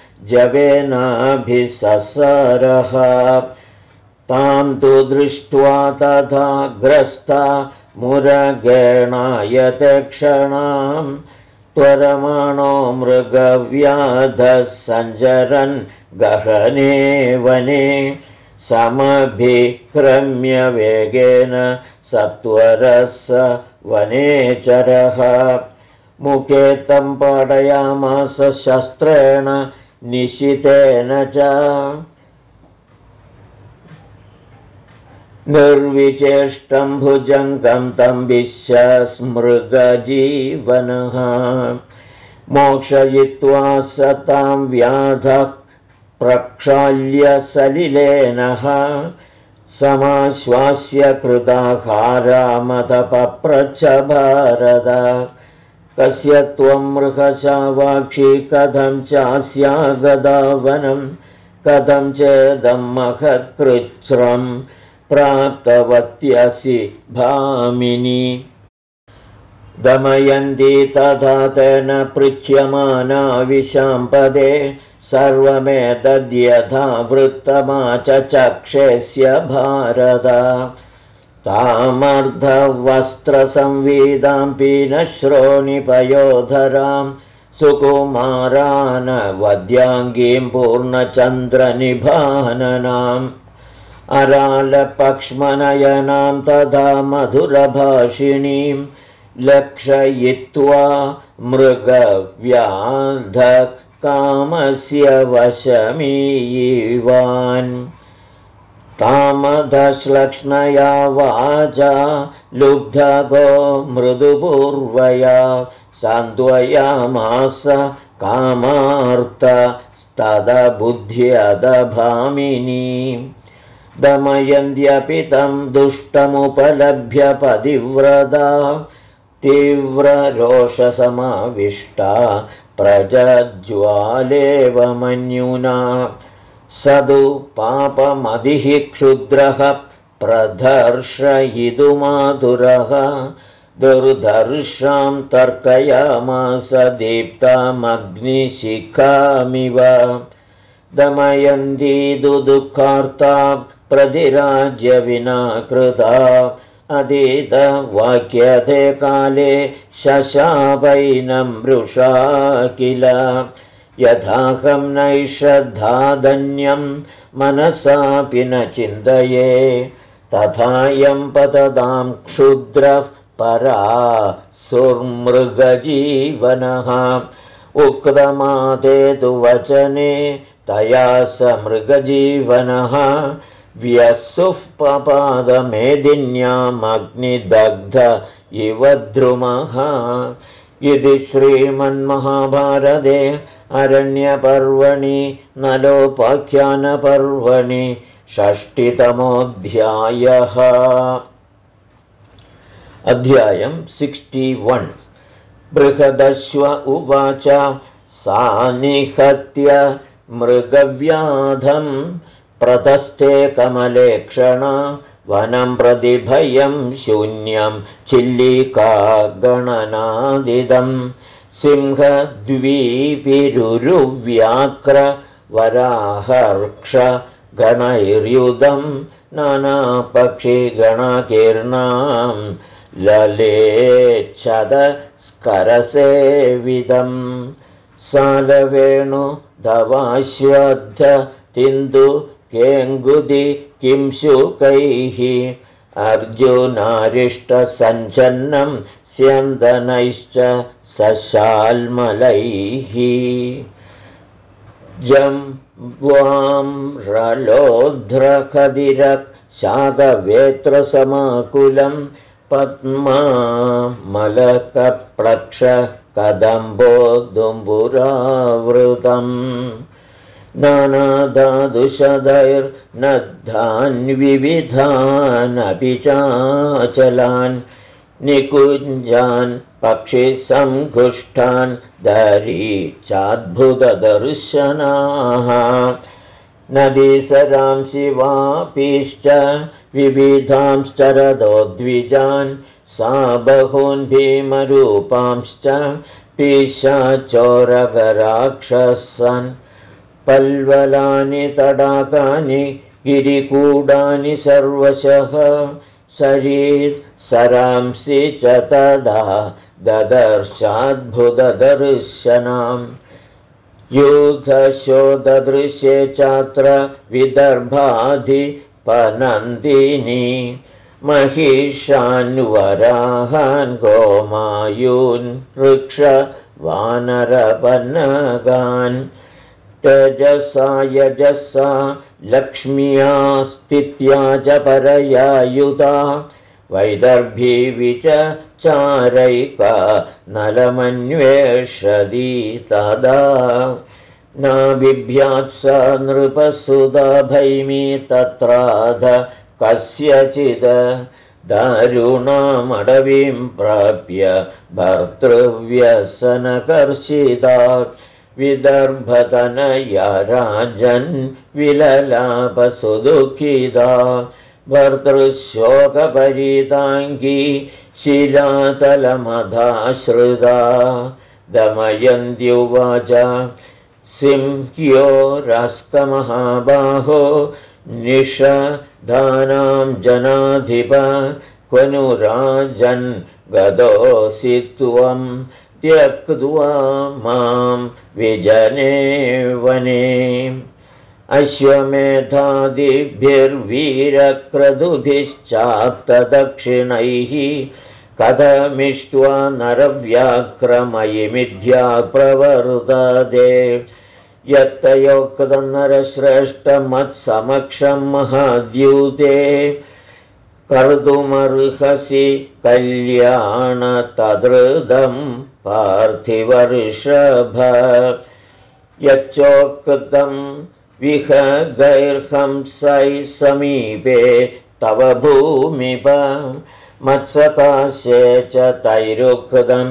जवेनाभिससरः तां तु दृष्ट्वा तथा ग्रस्ता मुरगेणायते क्षणां त्वरमाणो मृगव्याधः सञ्चरन् गहने वने समभिक्रम्य वेगेन सत्वरः वनेचरः मुखे तं पाडयामास शस्त्रेण निशितेन च निर्विचेष्टं भुजङ्गं तं विश्यस्मृगजीवनः मोक्षयित्वा स तां व्याधः प्रक्षाल्य सलिलेनः समाश्वास्य कृताहारामतपप्रच्छ भारत कस्य त्वं मृगशावाक्षी कथं चास्यागदावनं कथं चेदं महत्कृच्छ्रम् प्राप्तवत्यसि भामिनी दमयन्ती तथा तेन पृच्छ्यमाना विशाम्पदे सर्वमेतद्यथा वृत्तमाचचक्षेस्य भारत तामर्धवस्त्रसंवीदां पीनश्रोणिपयोधरां सुकुमारानवद्याङ्गीं पूर्णचन्द्रनिभाननाम् अरालपक्ष्मनयनां तथा मधुरभाषिणीं लक्षयित्वा मृगव्याधकामस्य वशमीयवान् तामधश्लक्ष्णया वाचा लुब्धगो मृदुपूर्वया सान्त्वयामास कामार्तस्तदबुद्ध्यदभामिनी दमयन्त्यपि तं दुष्टमुपलभ्य पतिव्रता तीव्ररोषसमाविष्टा प्रजज्वालेव मन्युना सदु पापमधिः क्षुद्रः प्रदर्शयितुमातुरः दुर्धर्षां तर्कयामास दीप्तामग्निशिखामिव दमयन्ती दुःखार्ता प्रतिराज्य विना कृता अधीतवाक्यते काले शशापैनं मृषा किल यथाहं नैषद्धादन्यं मनसापि न चिन्तये तथायं पततां क्षुद्रः परा सुर्मृगजीवनः उक्तमादेतु वचने तया स मृगजीवनः व्यसुः पपादमेदिन्यामग्निदग्ध इव द्रुमः इति श्रीमन्महाभारते अरण्यपर्वणि नलोपाख्यानपर्वणि 60तमोऽध्यायः। अध्यायं 61। बृहदश्व उवाच सानिहत्य मृगव्याधं प्रतस्थे कमलेक्षणा वनं प्रतिभयं शून्यं चिल्लिका गणनादिदं सिंहद्वीपिरुव्याक्र वराहर्क्ष गणैर्युधं नानापक्षिगणकीर्णां ललेच्छदस्करसेविदं सालवेणु दवाश्वद्ध तिन्दु केङ्गुदि किंशुकैः अर्जुनारिष्टसञ्चन्नं स्यन्दनैश्च सशाल्मलैः जम्वां रलोध्रकदिरक् शाकवेत्रसमाकुलं पद्मामलकप्लक्ष कदम्बोदुम्बुरावृतम् नानाधादुषदैर्नद्धान्विविधानपि चाचलान् निकुञ्जान् पक्षिसङ्घुष्टान् दरीचाद्भुतदर्शनाः नदीसरांसि वापीश्च विविधांश्चरदोद्विजान् सा बहून् भीमरूपांश्च पिशाचोरगराक्षसन् पल्वलानि तडाकानि गिरिकूडानि सर्वशः सरांसि च तदा ददर्शाद्भुतदर्शनाम् युधशोददृश्ये चात्र विदर्भाधिपनन्दिनी महिषान्वराहान् गोमायून् वृक्ष वानरपन्नगान् तेजसा यजसा लक्ष्म्या स्थित्या च परया युधा वैदर्भी विचचारैका नलमन्वेषदी तदा नाबिभ्यात् स नृपसुधा भैमी तत्राध कस्यचित् दारुणामडवीं प्राप्य भर्तृव्यसनकर्षिता विदर्भतनया राजन् विललापसुदुःखिता भर्तृशोकपरीताङ्गी शिलातलमधाश्रिता दमयन्त्युवाच सिंह्यो रास्कमहाबाहो निषधानां जनाधिप क्वनु राजन् गतोऽसि त्वं त्यक्त्वा मां विजने वने अश्वमेधादिभिर्वीरक्रतुभिश्चाप्तदक्षिणैः कथमिष्ट्वा नरव्याक्रमयि मिथ्या प्रवर्तते यत्तयोक्तं नरश्रेष्ठमत्समक्षं महाद्यूते कर्तुमर्हसि कल्याणतदृदं पार्थिवर्षभ यच्चोक्तं विहगैर्हंसैः समीपे तव भूमिप मत्सकाशे च तैरुक्तं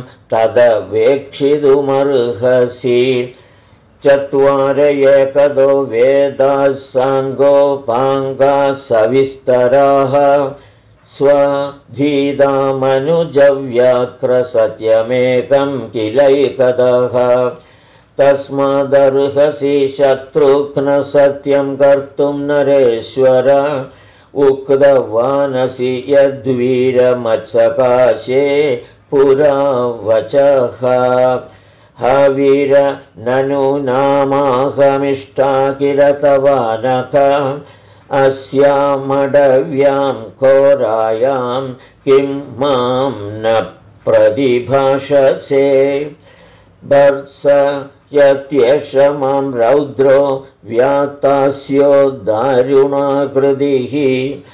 तदवेक्षितुमर्हसि चत्वार एकदो वेदाः साङ्गोपाङ्गाः सविस्तराः स्वधीतामनुजव्याक्रसत्यमेकं किलैकतः तस्मादर्हसि शत्रुघ्नसत्यं कर्तुं नरेश्वर उक्तवानसि यद्वीरमत्सकाशे पुरा वचः हवीर ननु नामाहमिष्टा किल तवानक अस्यामडव्यां घोरायां किं मां न प्रतिभाषसे भर्त्स यत्येष मां रौद्रो व्यात्तास्यो दारुणाकृतिः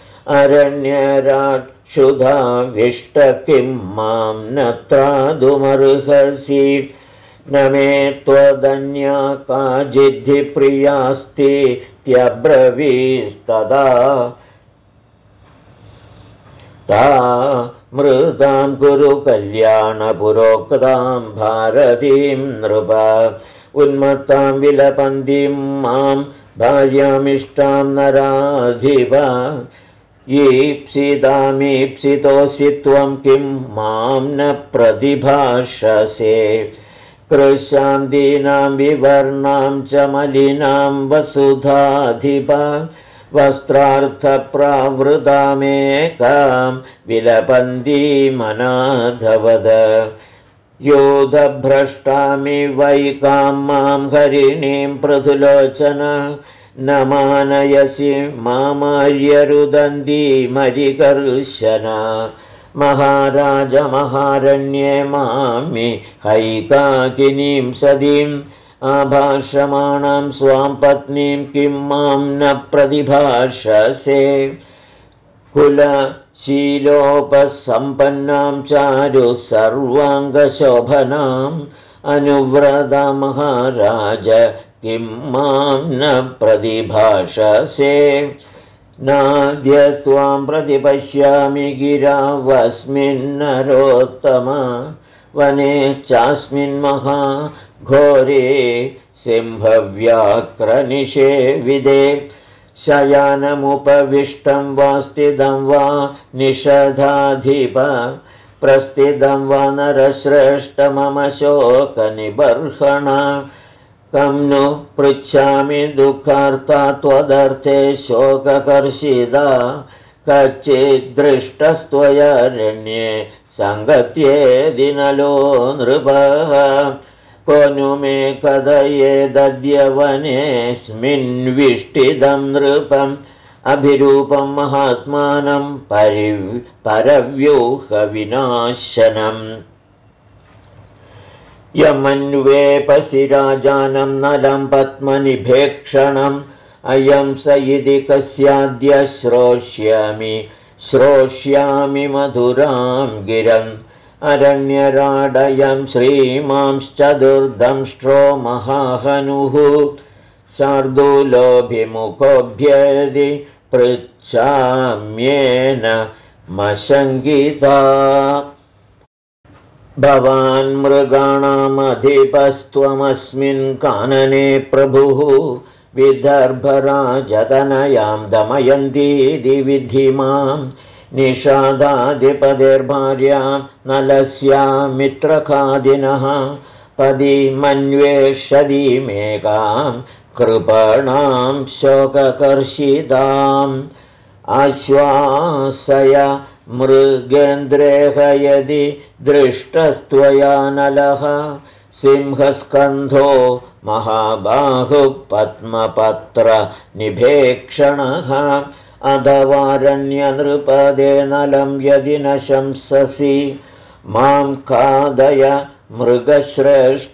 अरण्यराक्षुधाविष्ट किं मां न त्रातुमर्हसि न मे त्वदन्या काचिद्धिप्रियास्ति त्यब्रवीस्तदा ता मृतां कुरु कल्याणपुरोक्तां भारतीं नृप उन्मत्तां विलपन्तीं मां भार्यामिष्टां नराधिप ईप्सितामीप्सितोऽसि त्वं किं मां न प्रतिभाषसे कृशां दीनां विवर्णां च मलिनां वसुधाधिप वस्त्रार्थप्रावृतामेकां विलपन्तीमनाधवद योधभ्रष्टामिवैकां मां हरिणीं पृथुलोचन न मानयसि मामार्यरुदन्तीमरिकर्शन महाराज महारण्ये मामि हैकाकिनीं सदीम् आभाषमाणां स्वां पत्नीं किं मां न प्रतिभाषसे कुलशीलोपसम्पन्नां चारु सर्वाङ्गशोभनाम् अनुव्रता महाराज किं मां न प्रतिभाषसे नाद्य त्वां प्रतिपश्यामि गिरावस्मिन्नरोत्तम वने चास्मिन् महाघोरे सिंहव्याघ्रनिषेविदे शयानमुपविष्टं वा स्थितं वा निषधाधिप प्रस्थितं वा नरश्रेष्ठ मम शोकनिबर्हण कं नु पृच्छामि दुःखार्ता त्वदर्थे शोककर्षिता कच्चिद्दृष्टस्त्वयारण्ये सङ्गत्येदि नलो नृपः को नु मे कथयेदद्य वनेऽस्मिन्विष्टिदं नृपम् अभिरूपं महात्मानं परव्यूहविनाशनम् यमन्वेपसि राजानं नलं पद्मनिभेक्षणम् अयं स इति कस्याद्य श्रोष्यामि मधुरां गिरन् अरण्यराडयं श्रीमांश्चतुर्दंष्ट्रो महाहनुः शार्दूलोऽभिमुखोऽभ्यदि पृच्छाम्येन मशङ्किता भवान् मृगाणामधिपस्त्वमस्मिन् कानने प्रभुः विदर्भराजतनयां दमयन्तीति विद्धि मां निषादाधिपतिर्भार्यां नलस्यां मित्रखादिनः पदीमन्वेषदीमेकां कृपणां शोककर्षिताम् आश्वासय मृगेन्द्रेह यदि दृष्टस्त्वया नलः सिंहस्कन्धो महाबाहुः पद्मपत्रनिभेक्षणः अथवारण्यनृपदे नलं यदि न शंससि मां खादय मृगश्रेष्ठ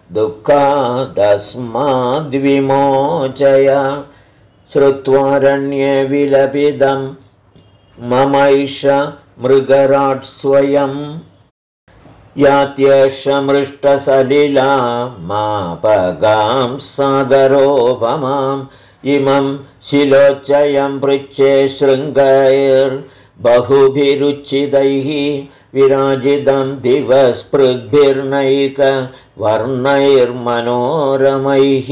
दुःखादस्माद्विमोचय श्रुत्वारण्ये विलपितं ममैष मृगराट् स्वयम् यात्येष मृष्टसलिला मापगां सागरोपमाम् इमं शिलोच्चयं पृच्छे शृङ्गैर्बहुभिरुचितैः विराजितं दिवस्पृग्भिर्नैकवर्णैर्मनोरमैः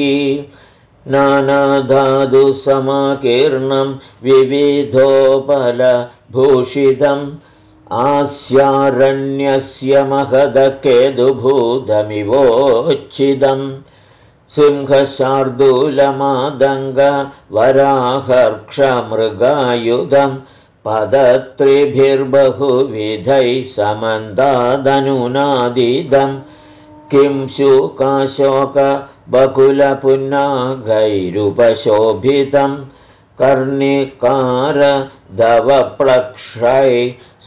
नानाधातुसमाकीर्णं विविधोपलभूषितम् आस्यारण्यस्य महदकेतुभूतमिवोच्छिदम् सिंहशार्दूलमादङ्गवराहर्क्षमृगायुधम् पदत्रिभिर्बहुविधैः समन्दादनुनादिदम् किं शूकाशोकबकुलपुन्नागैरुपशोभितं कर्णिकारधवप्लक्षैः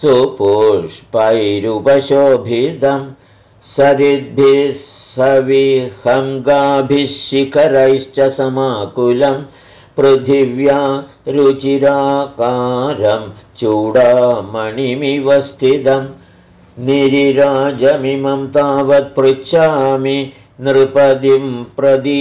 सुपुष्पैरुपशोभितं सरिद्भिः सविहङ्गाभिः शिखरैश्च समाकुलं पृथिव्या रुचिराकारं चूडामणिमिव स्थितं निरिराजमिमं तावत् पृच्छामि नृपतिं प्रति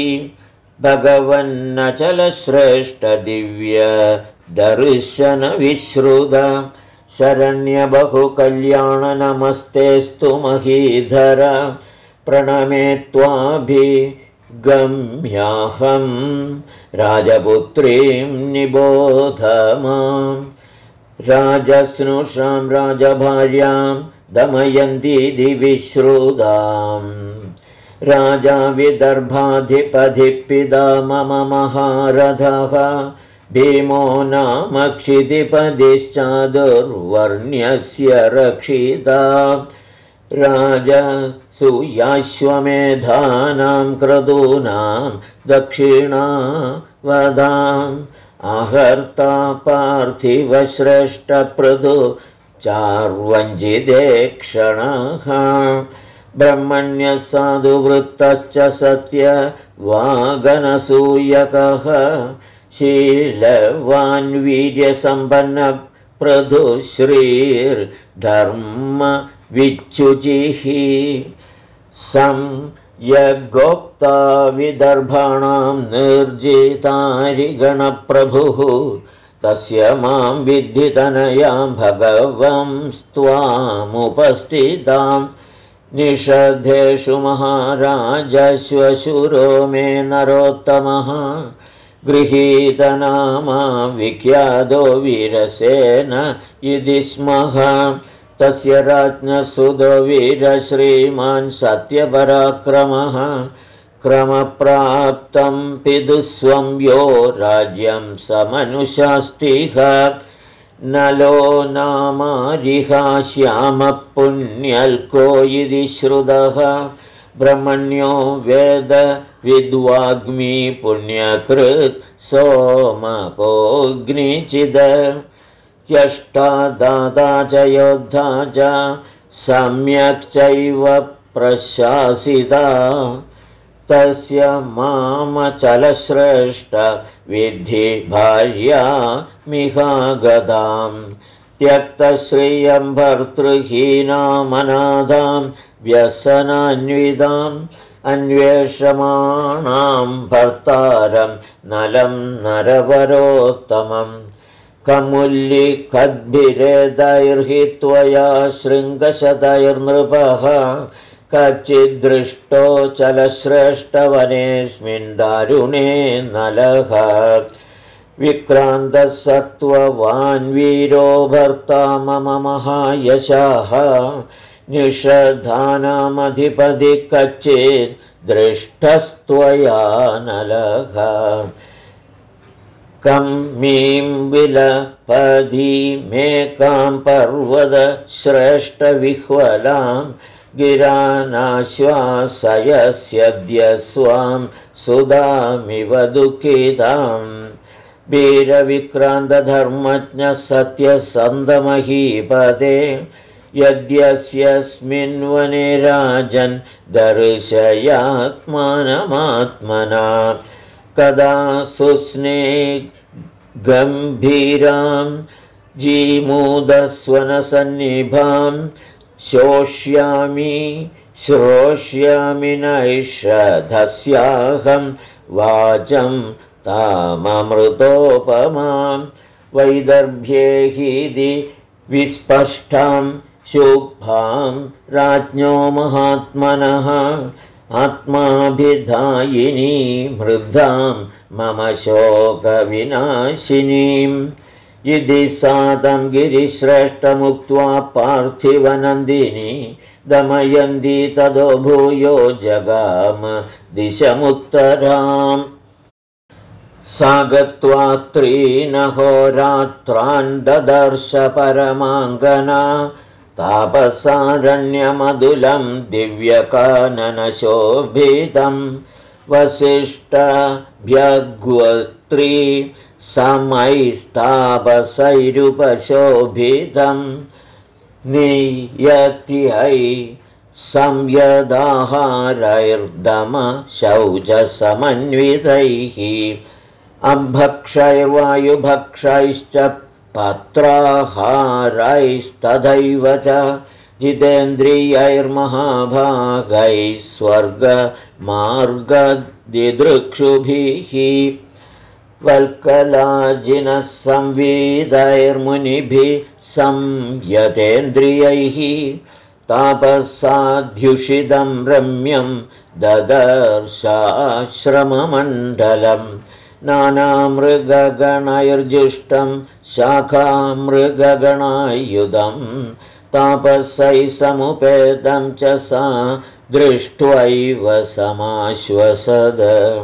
भगवन्नचलश्रेष्ठ दिव्य दर्शनविश्रुत शरण्यबहुकल्याण नमस्तेऽस्तु महीधर प्रणमे त्वाभिज्ञानविज्ञानविभूषण गम्याहं राजपुत्रीं निबोध माम् राजस्नुषां राजभार्यां दमयन्तीति विश्रुताम् राजा विदर्भाधिपधिपिता मम महारथः भीमो नाम क्षितिपतिश्चादुर्वर्ण्यस्य रक्षिता राजसूयाश्वमेधानां क्रतूनां दक्षिणावदाम् आहर्ता पार्थिवश्रेष्ठप्रदु चार्वञ्जिते क्षणः ब्रह्मण्यसाधुवृत्तश्च सत्यवागनसूयकः शीलवान् वीर्यसम्पन्नप्रदु श्रीर्धर्मविच्युचिः यज्ञोक्ता विदर्भाणां निर्जितारिगणप्रभुः तस्य मां विद्धितनयां भगवंस्त्वामुपस्थितां निषद्धेषु महाराजश्वशुरो मे नरोत्तमः गृहीतनामा विख्यातो वीरसेन इति स्मः तस्य राज्ञसुतो वीरश्रीमान् सत्यपराक्रमः क्रमप्राप्तं पितुस्वं यो राज्यं समनुशास्तिः नलो नामारिहा श्यामः पुण्यल्को इति श्रुतः ब्रह्मण्यो वेद विद्वाग्मी पुण्यकृत् सोमपोऽग्निचिद यष्टा दाता च योद्धा च सम्यक् चैव प्रशासिता तस्य मामचलश्रेष्ठ विद्धि भार्यामिहागतां त्यक्तश्रियं भर्तृहीनामनाथां व्यसनान्विताम् अन्वेषमाणां भर्तारं नलं नरवरोत्तमम् कमुल्लिकद्भिरेदैर्हि त्वया शृङ्गशतैर्नृपः कच्चिद्दृष्टो चलश्रेष्ठवनेऽस्मिन् दारुणे नलः विक्रान्तसत्त्ववान् वीरो भर्ता मम महायशः निषधानामधिपति कच्चित् दृष्टस्त्वया नलः कम्मीं विलपदीमेकां पर्वतश्रेष्ठविह्वलां गिरानाश्वासयस्यद्य स्वां सुधामिव दुःखिताम् वीरविक्रान्तधर्मज्ञ सत्यसन्धमहीपदे यद्यस्मिन् वने राजन् दर्शयात्मानमात्मना कदा सुस्ने गम्भीरां जीमूदस्वनसन्निभां श्रोष्यामि नैषधस्याहं वाचं ताममृतोपमां वैदर्भ्येहि विस्पष्टां शुभां राज्ञो महात्मनः आत्माभिधायिनी मृद्धां मम शोकविनाशिनीम् इति सातं गिरिश्रेष्ठमुक्त्वा पार्थिवनन्दिनी दमयन्ती ततो भूयो जगाम दिशमुत्तराम् सा गत्वा त्रीनहोरात्रान् ददर्श परमाङ्गना तापसारण्यमधुलं दिव्यकाननशोभितं वसिष्ठभ्यग्वत्री समैस्तापसैरुपशोभितं नियत्यै संयदाहारैर्दमशौचसमन्वितैः अभक्षैर्वायुभक्षैश्च पत्राहारैस्तथैव च जितेन्द्रियैर्महाभागैः स्वर्गमार्गदिदृक्षुभिः वल्कलाजिनः संवीदैर्मुनिभिः संयतेन्द्रियैः तापसाध्युषितं रम्यं ददर्शाश्रममण्डलम् नानामृगगणैर्जुष्टं शाखामृगगणायुधं तापसैः समुपेतं च सा दृष्ट्वैव समाश्वसद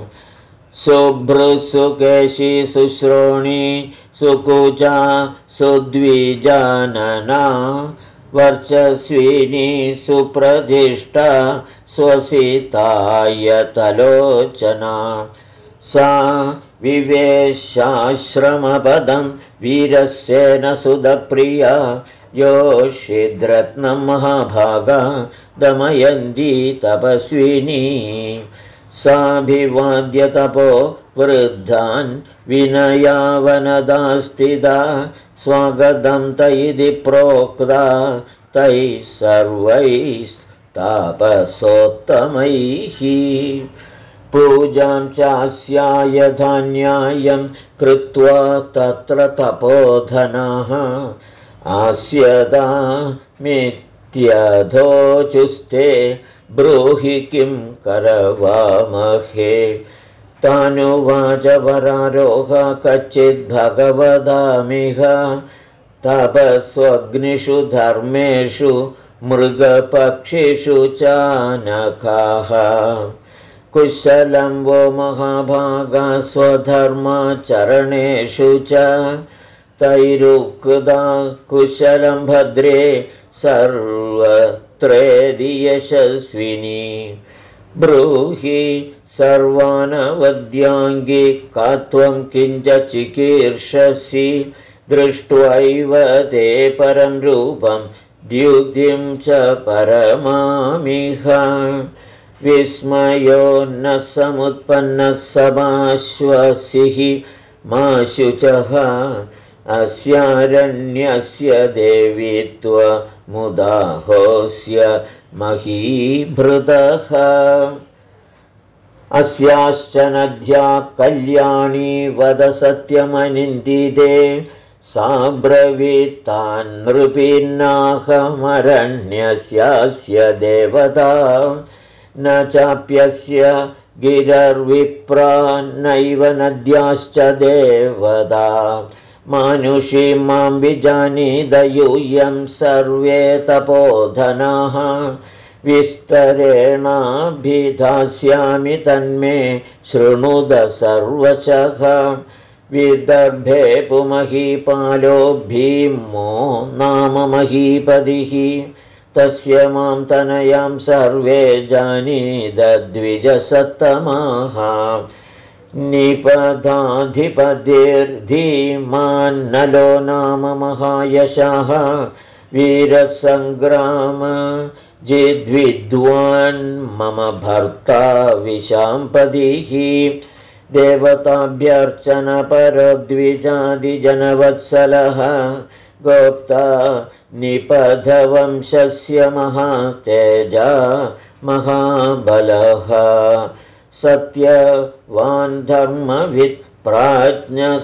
शुभ्रुसुकेशी सुश्रोणी सुकुचा सुद्विजानना वर्चस्विनी सुप्रतिष्ठा स्वसितायतलोचना सा विवेशाश्रमपदं वीरस्येन सुदप्रिया योषिद्रत्नं महाभागा दमयन्ती तपस्विनी साभिवाद्य तपो वृद्धान् विनयावनदास्तिदा स्वागतं तैः प्रोक्ता तैः सर्वैस्तापसोत्तमैः पूजां चास्याय धान्यायं कृत्वा तत्र तपोधनाः आस्यदा मित्यधोचुस्ते ब्रूहि किं करवामहे तानुवाच वरारोह कच्चिद्भगवदामिह तपस्वग्निषु धर्मेषु मृगपक्षिषु चानकाः कुशलं वो महाभागा स्वधर्माचरणेषु च तैरुक्ता कुशलं भद्रे सर्वत्रेदि यशस्विनी ब्रूहि सर्वानवद्याङ्गी का त्वं किञ्च चिकीर्षसि दृष्ट्वैव ते परं रूपं द्युतिं च परमामिह विस्मयो न समुत्पन्नः समाश्वसिः मा शुचः अस्यारण्यस्य देवी त्वमुदाहोस्य महीभृतः अस्याश्च नद्या कल्याणी वद सत्यमनिन्दिते सा ब्रवीत्तान् नृपीन्नाहमरण्यस्यास्य देवता न चाप्यस्य गिरर्विप्रा नैव नद्याश्च देवता मानुषीं मां विजानीद यूयं सर्वे तपोधनाः विस्तरेणाभिधास्यामि तन्मे शृणुद सर्वशः विदर्भे पुमहीपालो भीमो नाम महीपतिः तस्य मां तनयां सर्वे जानीद द्विजसत्तमाः निपदाधिपतिर्धीमान्नलो नाम महायशः वीरसङ्ग्राम जिद्विद्वान् मम भर्ता विशाम्पदिः देवताभ्यर्चनपरद्विजादिजनवत्सलः गोप्ता निपधवंशस्य महातेजा महाबलः सत्यवान् धर्मवित् प्राज्ञः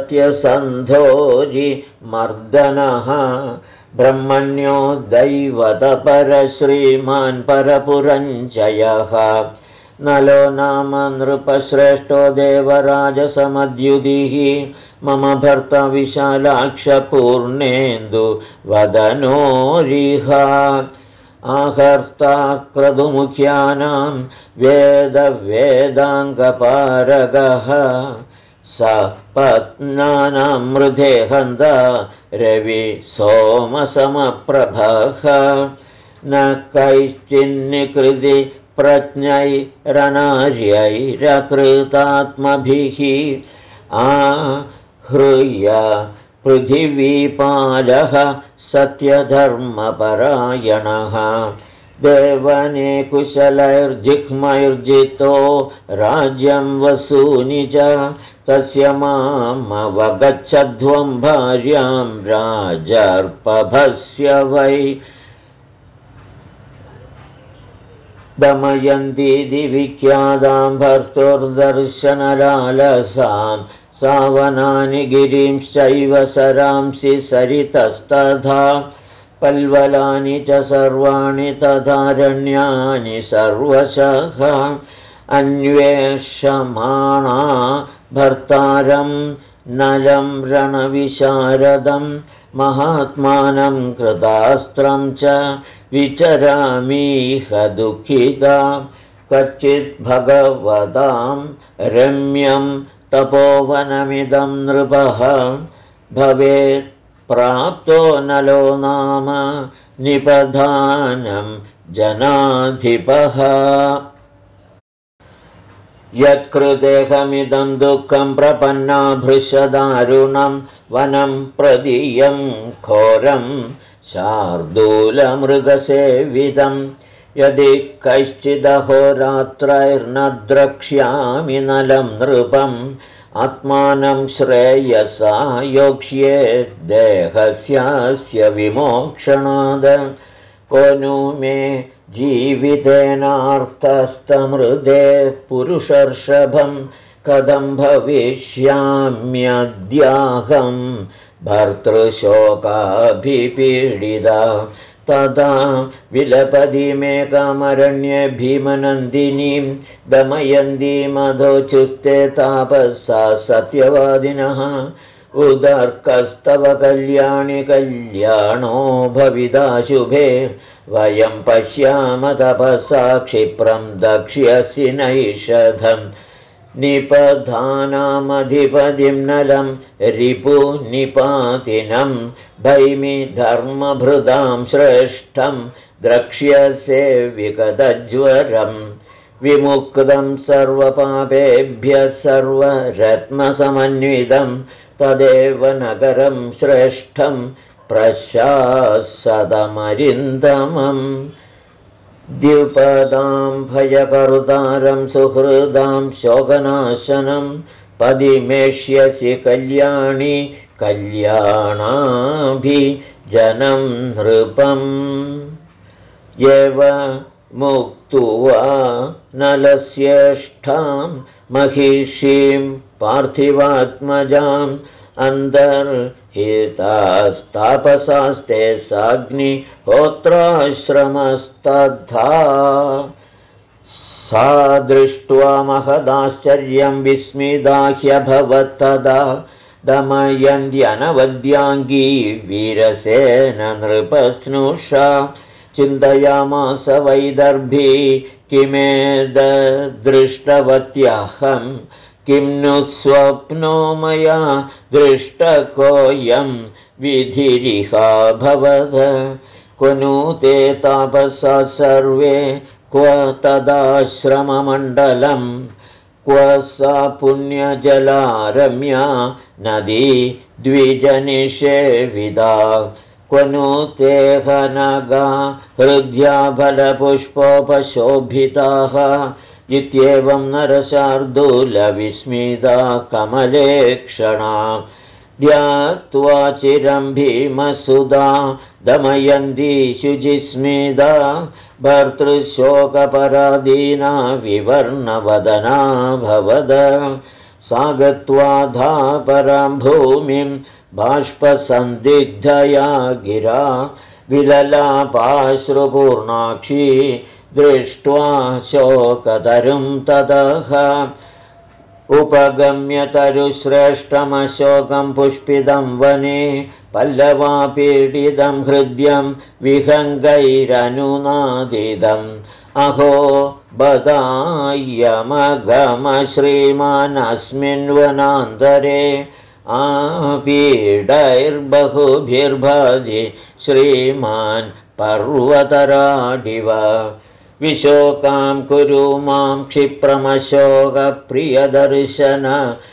सत्यसन्धोरिमर्दनः ब्रह्मण्यो दैवतपरश्रीमान् परपुरञ्जयः नलो नाम नृपश्रेष्ठो देवराजसमद्युतिः मम भर्ता विशालाक्षपूर्णेन्दु वदनोरिह आहर्ता क्रतुमुख्यानां वेदाङ्गपारगः स पत्नानां मृधे हन्ता रवि सोमसमप्रभः न कैश्चिन्निकृति प्रज्ञैरनार्यैरकृतात्मभिः आहृय पृथिवीपालः सत्यधर्मपरायणः देवने कुशलैर्जिह्मैर्जितो राज्यं वसूनि च तस्य मामवगच्छध्वं भार्यां राजर्पभस्य वै दमयन्ती दिविख्यातां भर्तुर्दर्शनलालसां सावनानि गिरींश्चैव सरांसि सरितस्तथा पल्वलानि च सर्वाणि तथारण्यानि सर्वशः अन्वेषमाणा भर्तारं नलं रणविशारदं महात्मानं कृतास्त्रं च विचरामीह दुःखिता कच्चित् भगवतां रम्यं तपोवनमिदं नृपः भवेत् प्राप्तो नलो नाम निपधानं जनाधिपः यत्कृतेहमिदं दुःखं प्रपन्ना भृशदारुणं वनं प्रदीयं घोरं शार्दूलमृगसेवितं यदि कैश्चिदहोरात्रैर्न द्रक्ष्यामि नलं नृपम् आत्मानं श्रेयसा योक्ष्ये देहस्यास्य विमोक्षणाद को नु मे जीवितेनार्तस्तमृदे पुरुषर्षभं कथं भविष्याम्यद्याहं भर्तृशोकाभिपीडिता तदा विलपदिमेकामरण्ये भीमनन्दिनीं दमयन्तीमधोचुस्ते तापसा सत्यवादिनः उदर्कस्तव कल्याणि कल्याणो भविदा शुभे वयं पश्याम तपसा क्षिप्रं दक्ष्यसि नैषधम् निपधानामधिपतिं नलं रिपुनिपातिनं भैमि धर्मभृदां श्रेष्ठं द्रक्ष्यसे विगतज्वरं विमुक्तं सर्वपापेभ्यः सर्वरत्नसमन्वितं तदेव नगरं श्रेष्ठं प्रशासदमरिन्दमम् द्विपदां भयकरुतारं सुहृदां शोकनाशनं पदिमेष्यसि कल्याणि कल्याणाभिजनं नृपम् एव मुक्त्वा नलस्येष्ठां महिषीं पार्थिवात्मजाम् अन्तर्हितास्तापसास्ते साग्निहोत्राश्रमस्तद्धा सा दृष्ट्वा महदाश्चर्यं विस्मिता ह्यभवत्तदा दमयन्त्यनवद्याङ्गी वीरसेन नृपस्नुषा चिन्तयामास वैदर्भी किमेदृष्टवत्यहम् किं नु स्वप्नो मया दृष्टकोऽयं विधिरिहाभवत् क्व नु ते तापसा सर्वे क्व तदाश्रममण्डलं क्व सा पुण्यजला रम्या नदी द्विजनिषेविदा क्व नु ते हनगा हृद्या फलपुष्पोपशोभिताः इत्येवं नरशार्दूलविस्मिता कमलेक्षणा ध्यात्वा चिरं भीमसुधा दमयन्ती शुचिस्मिता भर्तृशोकपराधीना विवर्णवदना भवद सा गत्वा धापरां भूमिं बाष्पसन्दिग्धया गिरा विललापाश्रुपूर्णाक्षी दृष्ट्वा शोकतरुं ततः उपगम्य तरुश्रेष्ठमशोकं पुष्पितं वने पल्लवापीडितं हृद्यं विहङ्गैरनुनादिदम् अहो बदायमगम श्रीमानस्मिन् वनान्तरे आपीडैर्बहुभिर्भजि श्रीमान् पर्वतराडिव विशोकां कुरु मां क्षिप्रमशोकप्रियदर्शन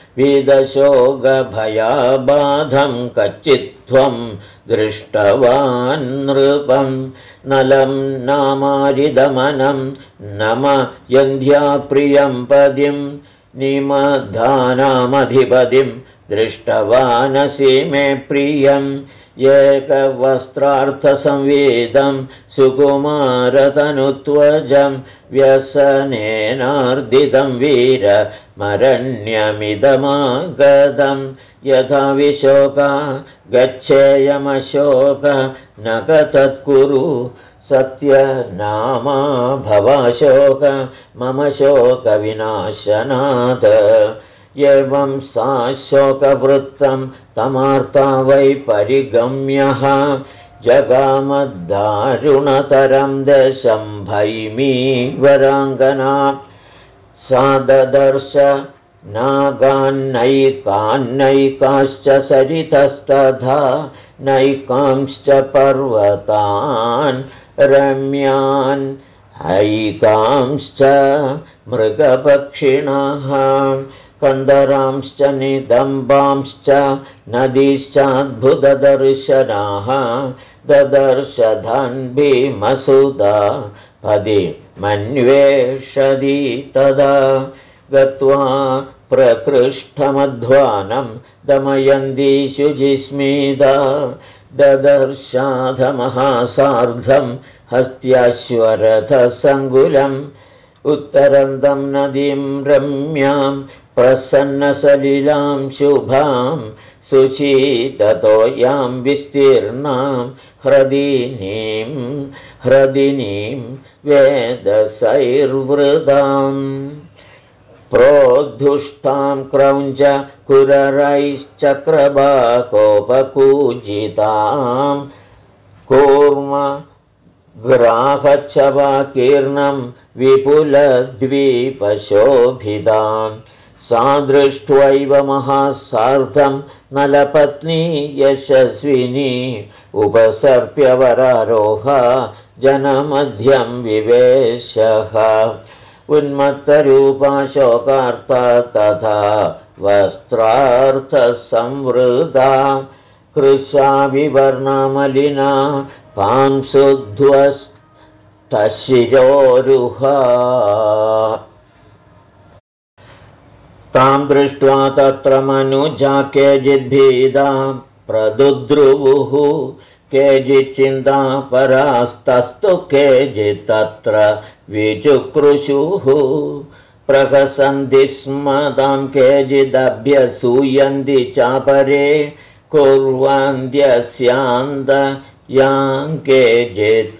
विदशोकभयाबाधं कच्चित्त्वं दृष्टवान् नृपं नलं नामारिदमनं नमयन्ध्याप्रियं पदिं निमधानामधिपतिं दृष्टवानसि मे प्रियं एकवस्त्रार्थसंवेदं सुकुमारतनुत्वजं व्यसनेनार्दितं वीरमरण्यमिदमागतं यथा विशोका गच्छेयमशोक न कथत्कुरु सत्यनामा भवाशोक मम शोकविनाशनात् एवं सा शोकवृत्तं तमार्ता वै परिगम्यः जगामद्दारुणतरं दशं भैमी वराङ्गना सा ददर्श नागान्नैकान्नैकाश्च सरितस्तथा नैकांश्च पर्वतान् रम्यान् हैकांश्च मृगपक्षिणः कन्दरांश्च निदम्बांश्च नदीश्चाद्भुतदर्शनाः ददर्श धन्भीमसुधा पदि मन्वेषति तदा गत्वा प्रकृष्टमध्वानं दमयन्ती शुचिस्मिता ददर्शाधमहासार्धं हस्त्याश्वरथसङ्कुलम् उत्तरन्तं नदीं रम्यां प्रसन्नसलिलां शुभां सुशीततोयां विस्तीर्णां ह्रदिनीं वेदसैर्वृताम् प्रोद्धुष्टां क्रौञ्च कुररैश्चक्रबाकोपकूजितां कूर्म ग्राहच्छवाकीर्णं विपुलद्वीपशोभितां सा दृष्ट्वैव महासार्धं नलपत्नी यशस्विनी उपसर्प्यवरारोह जनमध्यं विवेशः उन्मत्तरूपा शोकार्ता तथा वस्त्रार्थसंवृता कृशा विवर्णमलिना पांसुध्वस्तशिरोरुहा तां दृष्ट्वा तत्र मनुजा केचिद्भीदा प्रदुद्रुवुः केचिच्चिन्तापरास्तस्तु केचित्तत्र विचुक्रुशुः प्रहसन्ति स्म तां केचिदभ्यसूयन्ति चापरे कुर्वन्त्यस्यान्दयां केचित्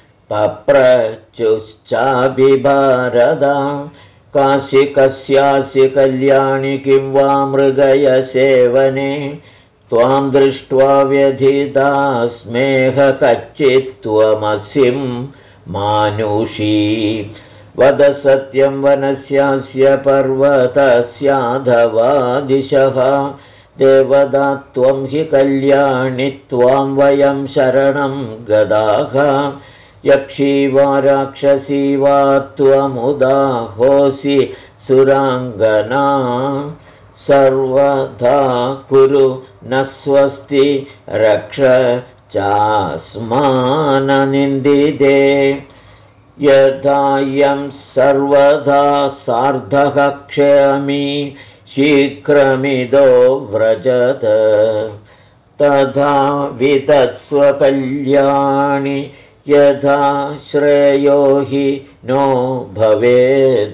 पप्रचुश्चाभिभारदा काशिकस्यासि कल्याणि किं वा मृगयसेवने त्वां दृष्ट्वा व्यथिता स्मेह कच्चित्त्वमसिं मानुषी वद सत्यं वनस्यास्य पर्वतस्याधवा दिशः देवदा त्वं हि कल्याणि त्वां वयं शरणं गदाः यक्षी वा राक्षसी वा त्वमुदाहोसि सुराङ्गना सर्वदा कुरु न स्वस्ति रक्ष चास्माननिन्दिते यदायं सर्वदा सार्धः क्षयामि शीघ्रमिदो व्रजत तथा विदत्स्व कल्याणि यथा श्रेयो हि नो भवेद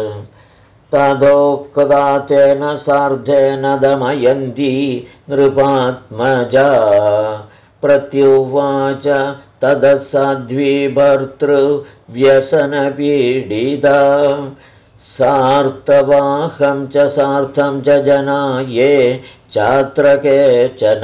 तदोक्ता तेन सार्धेन दमयन्ती नृपात्मजा प्रत्युवाच तदसाध्वी भर्तृव्यसनपीडिता सार्थवाहं च सार्थं च जना ये चात्र केचन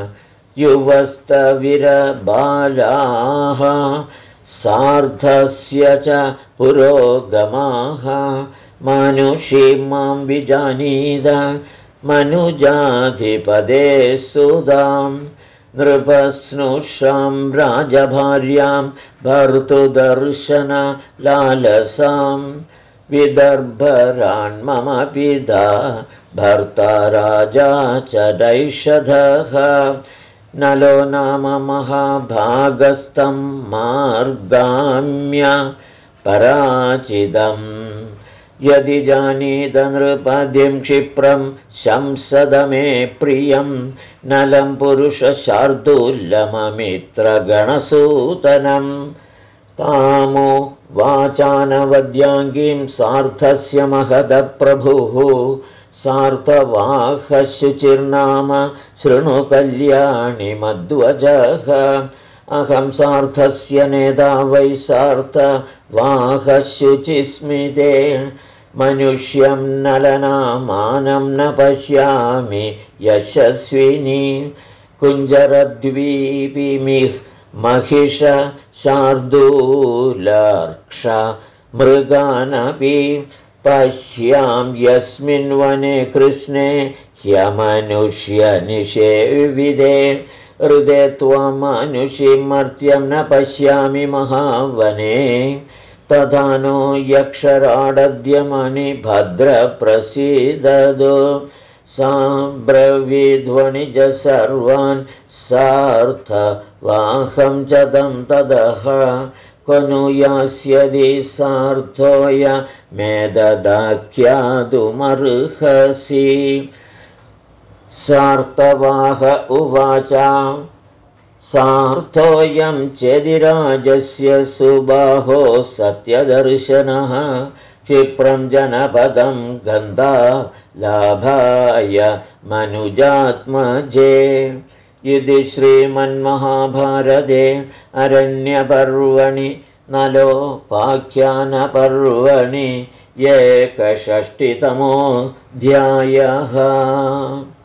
युवस्तविरबालाः सार्धस्य च पुरोगमाः मनुषीं मां विजानीद मनुजाधिपदे सुदां नृपस्नुषां राजभार्यां भर्तुदर्शन लालसां विदर्भरान्मम पिता भर्ता राजा च दैषधः नलो नाम महाभागस्तं मार्गाम्य पराचिदम् यदि जानीत नृपदिं क्षिप्रं शंसद मे प्रियं नलं पुरुषशार्दूलममित्रगणसूतनं तामो वाचानवद्याङ्गीं सार्थस्य महदप्रभुः सार्थवाहशुचिर्नाम शृणु कल्याणि मध्वजः अहं सार्थस्य नेता वै सार्थवाहशुचिस्मिते मनुष्यं नलनामानं न पश्यामि यशस्विनी कुञ्जरद्वीपिमिः महिष शार्दूलर्क्ष मृगानपि पश्यां यस्मिन् वने कृष्णे ह्यमनुष्यनिषेविदे हृदे त्वमनुषीं मर्त्यं न पश्यामि महावने तथा नो यक्षराडद्यमनि भद्रप्रसीददो साब्रवीध्वनिज सर्वान् सार्थवाहं च तं तदः क्वनु यास्यदि सार्थोय मे ददाख्यातुमर्हसि सार्थवाह उवाच सार्थोऽयं चेदिराजस्य सुबाहो सत्यदर्शनः क्षिप्रं जनपदं गन्धा लाभाय मनुजात्मजे इति श्रीमन्महाभारते अरण्यपर्वणि नलोपाख्यानपर्वणि 61तमोऽध्यायः।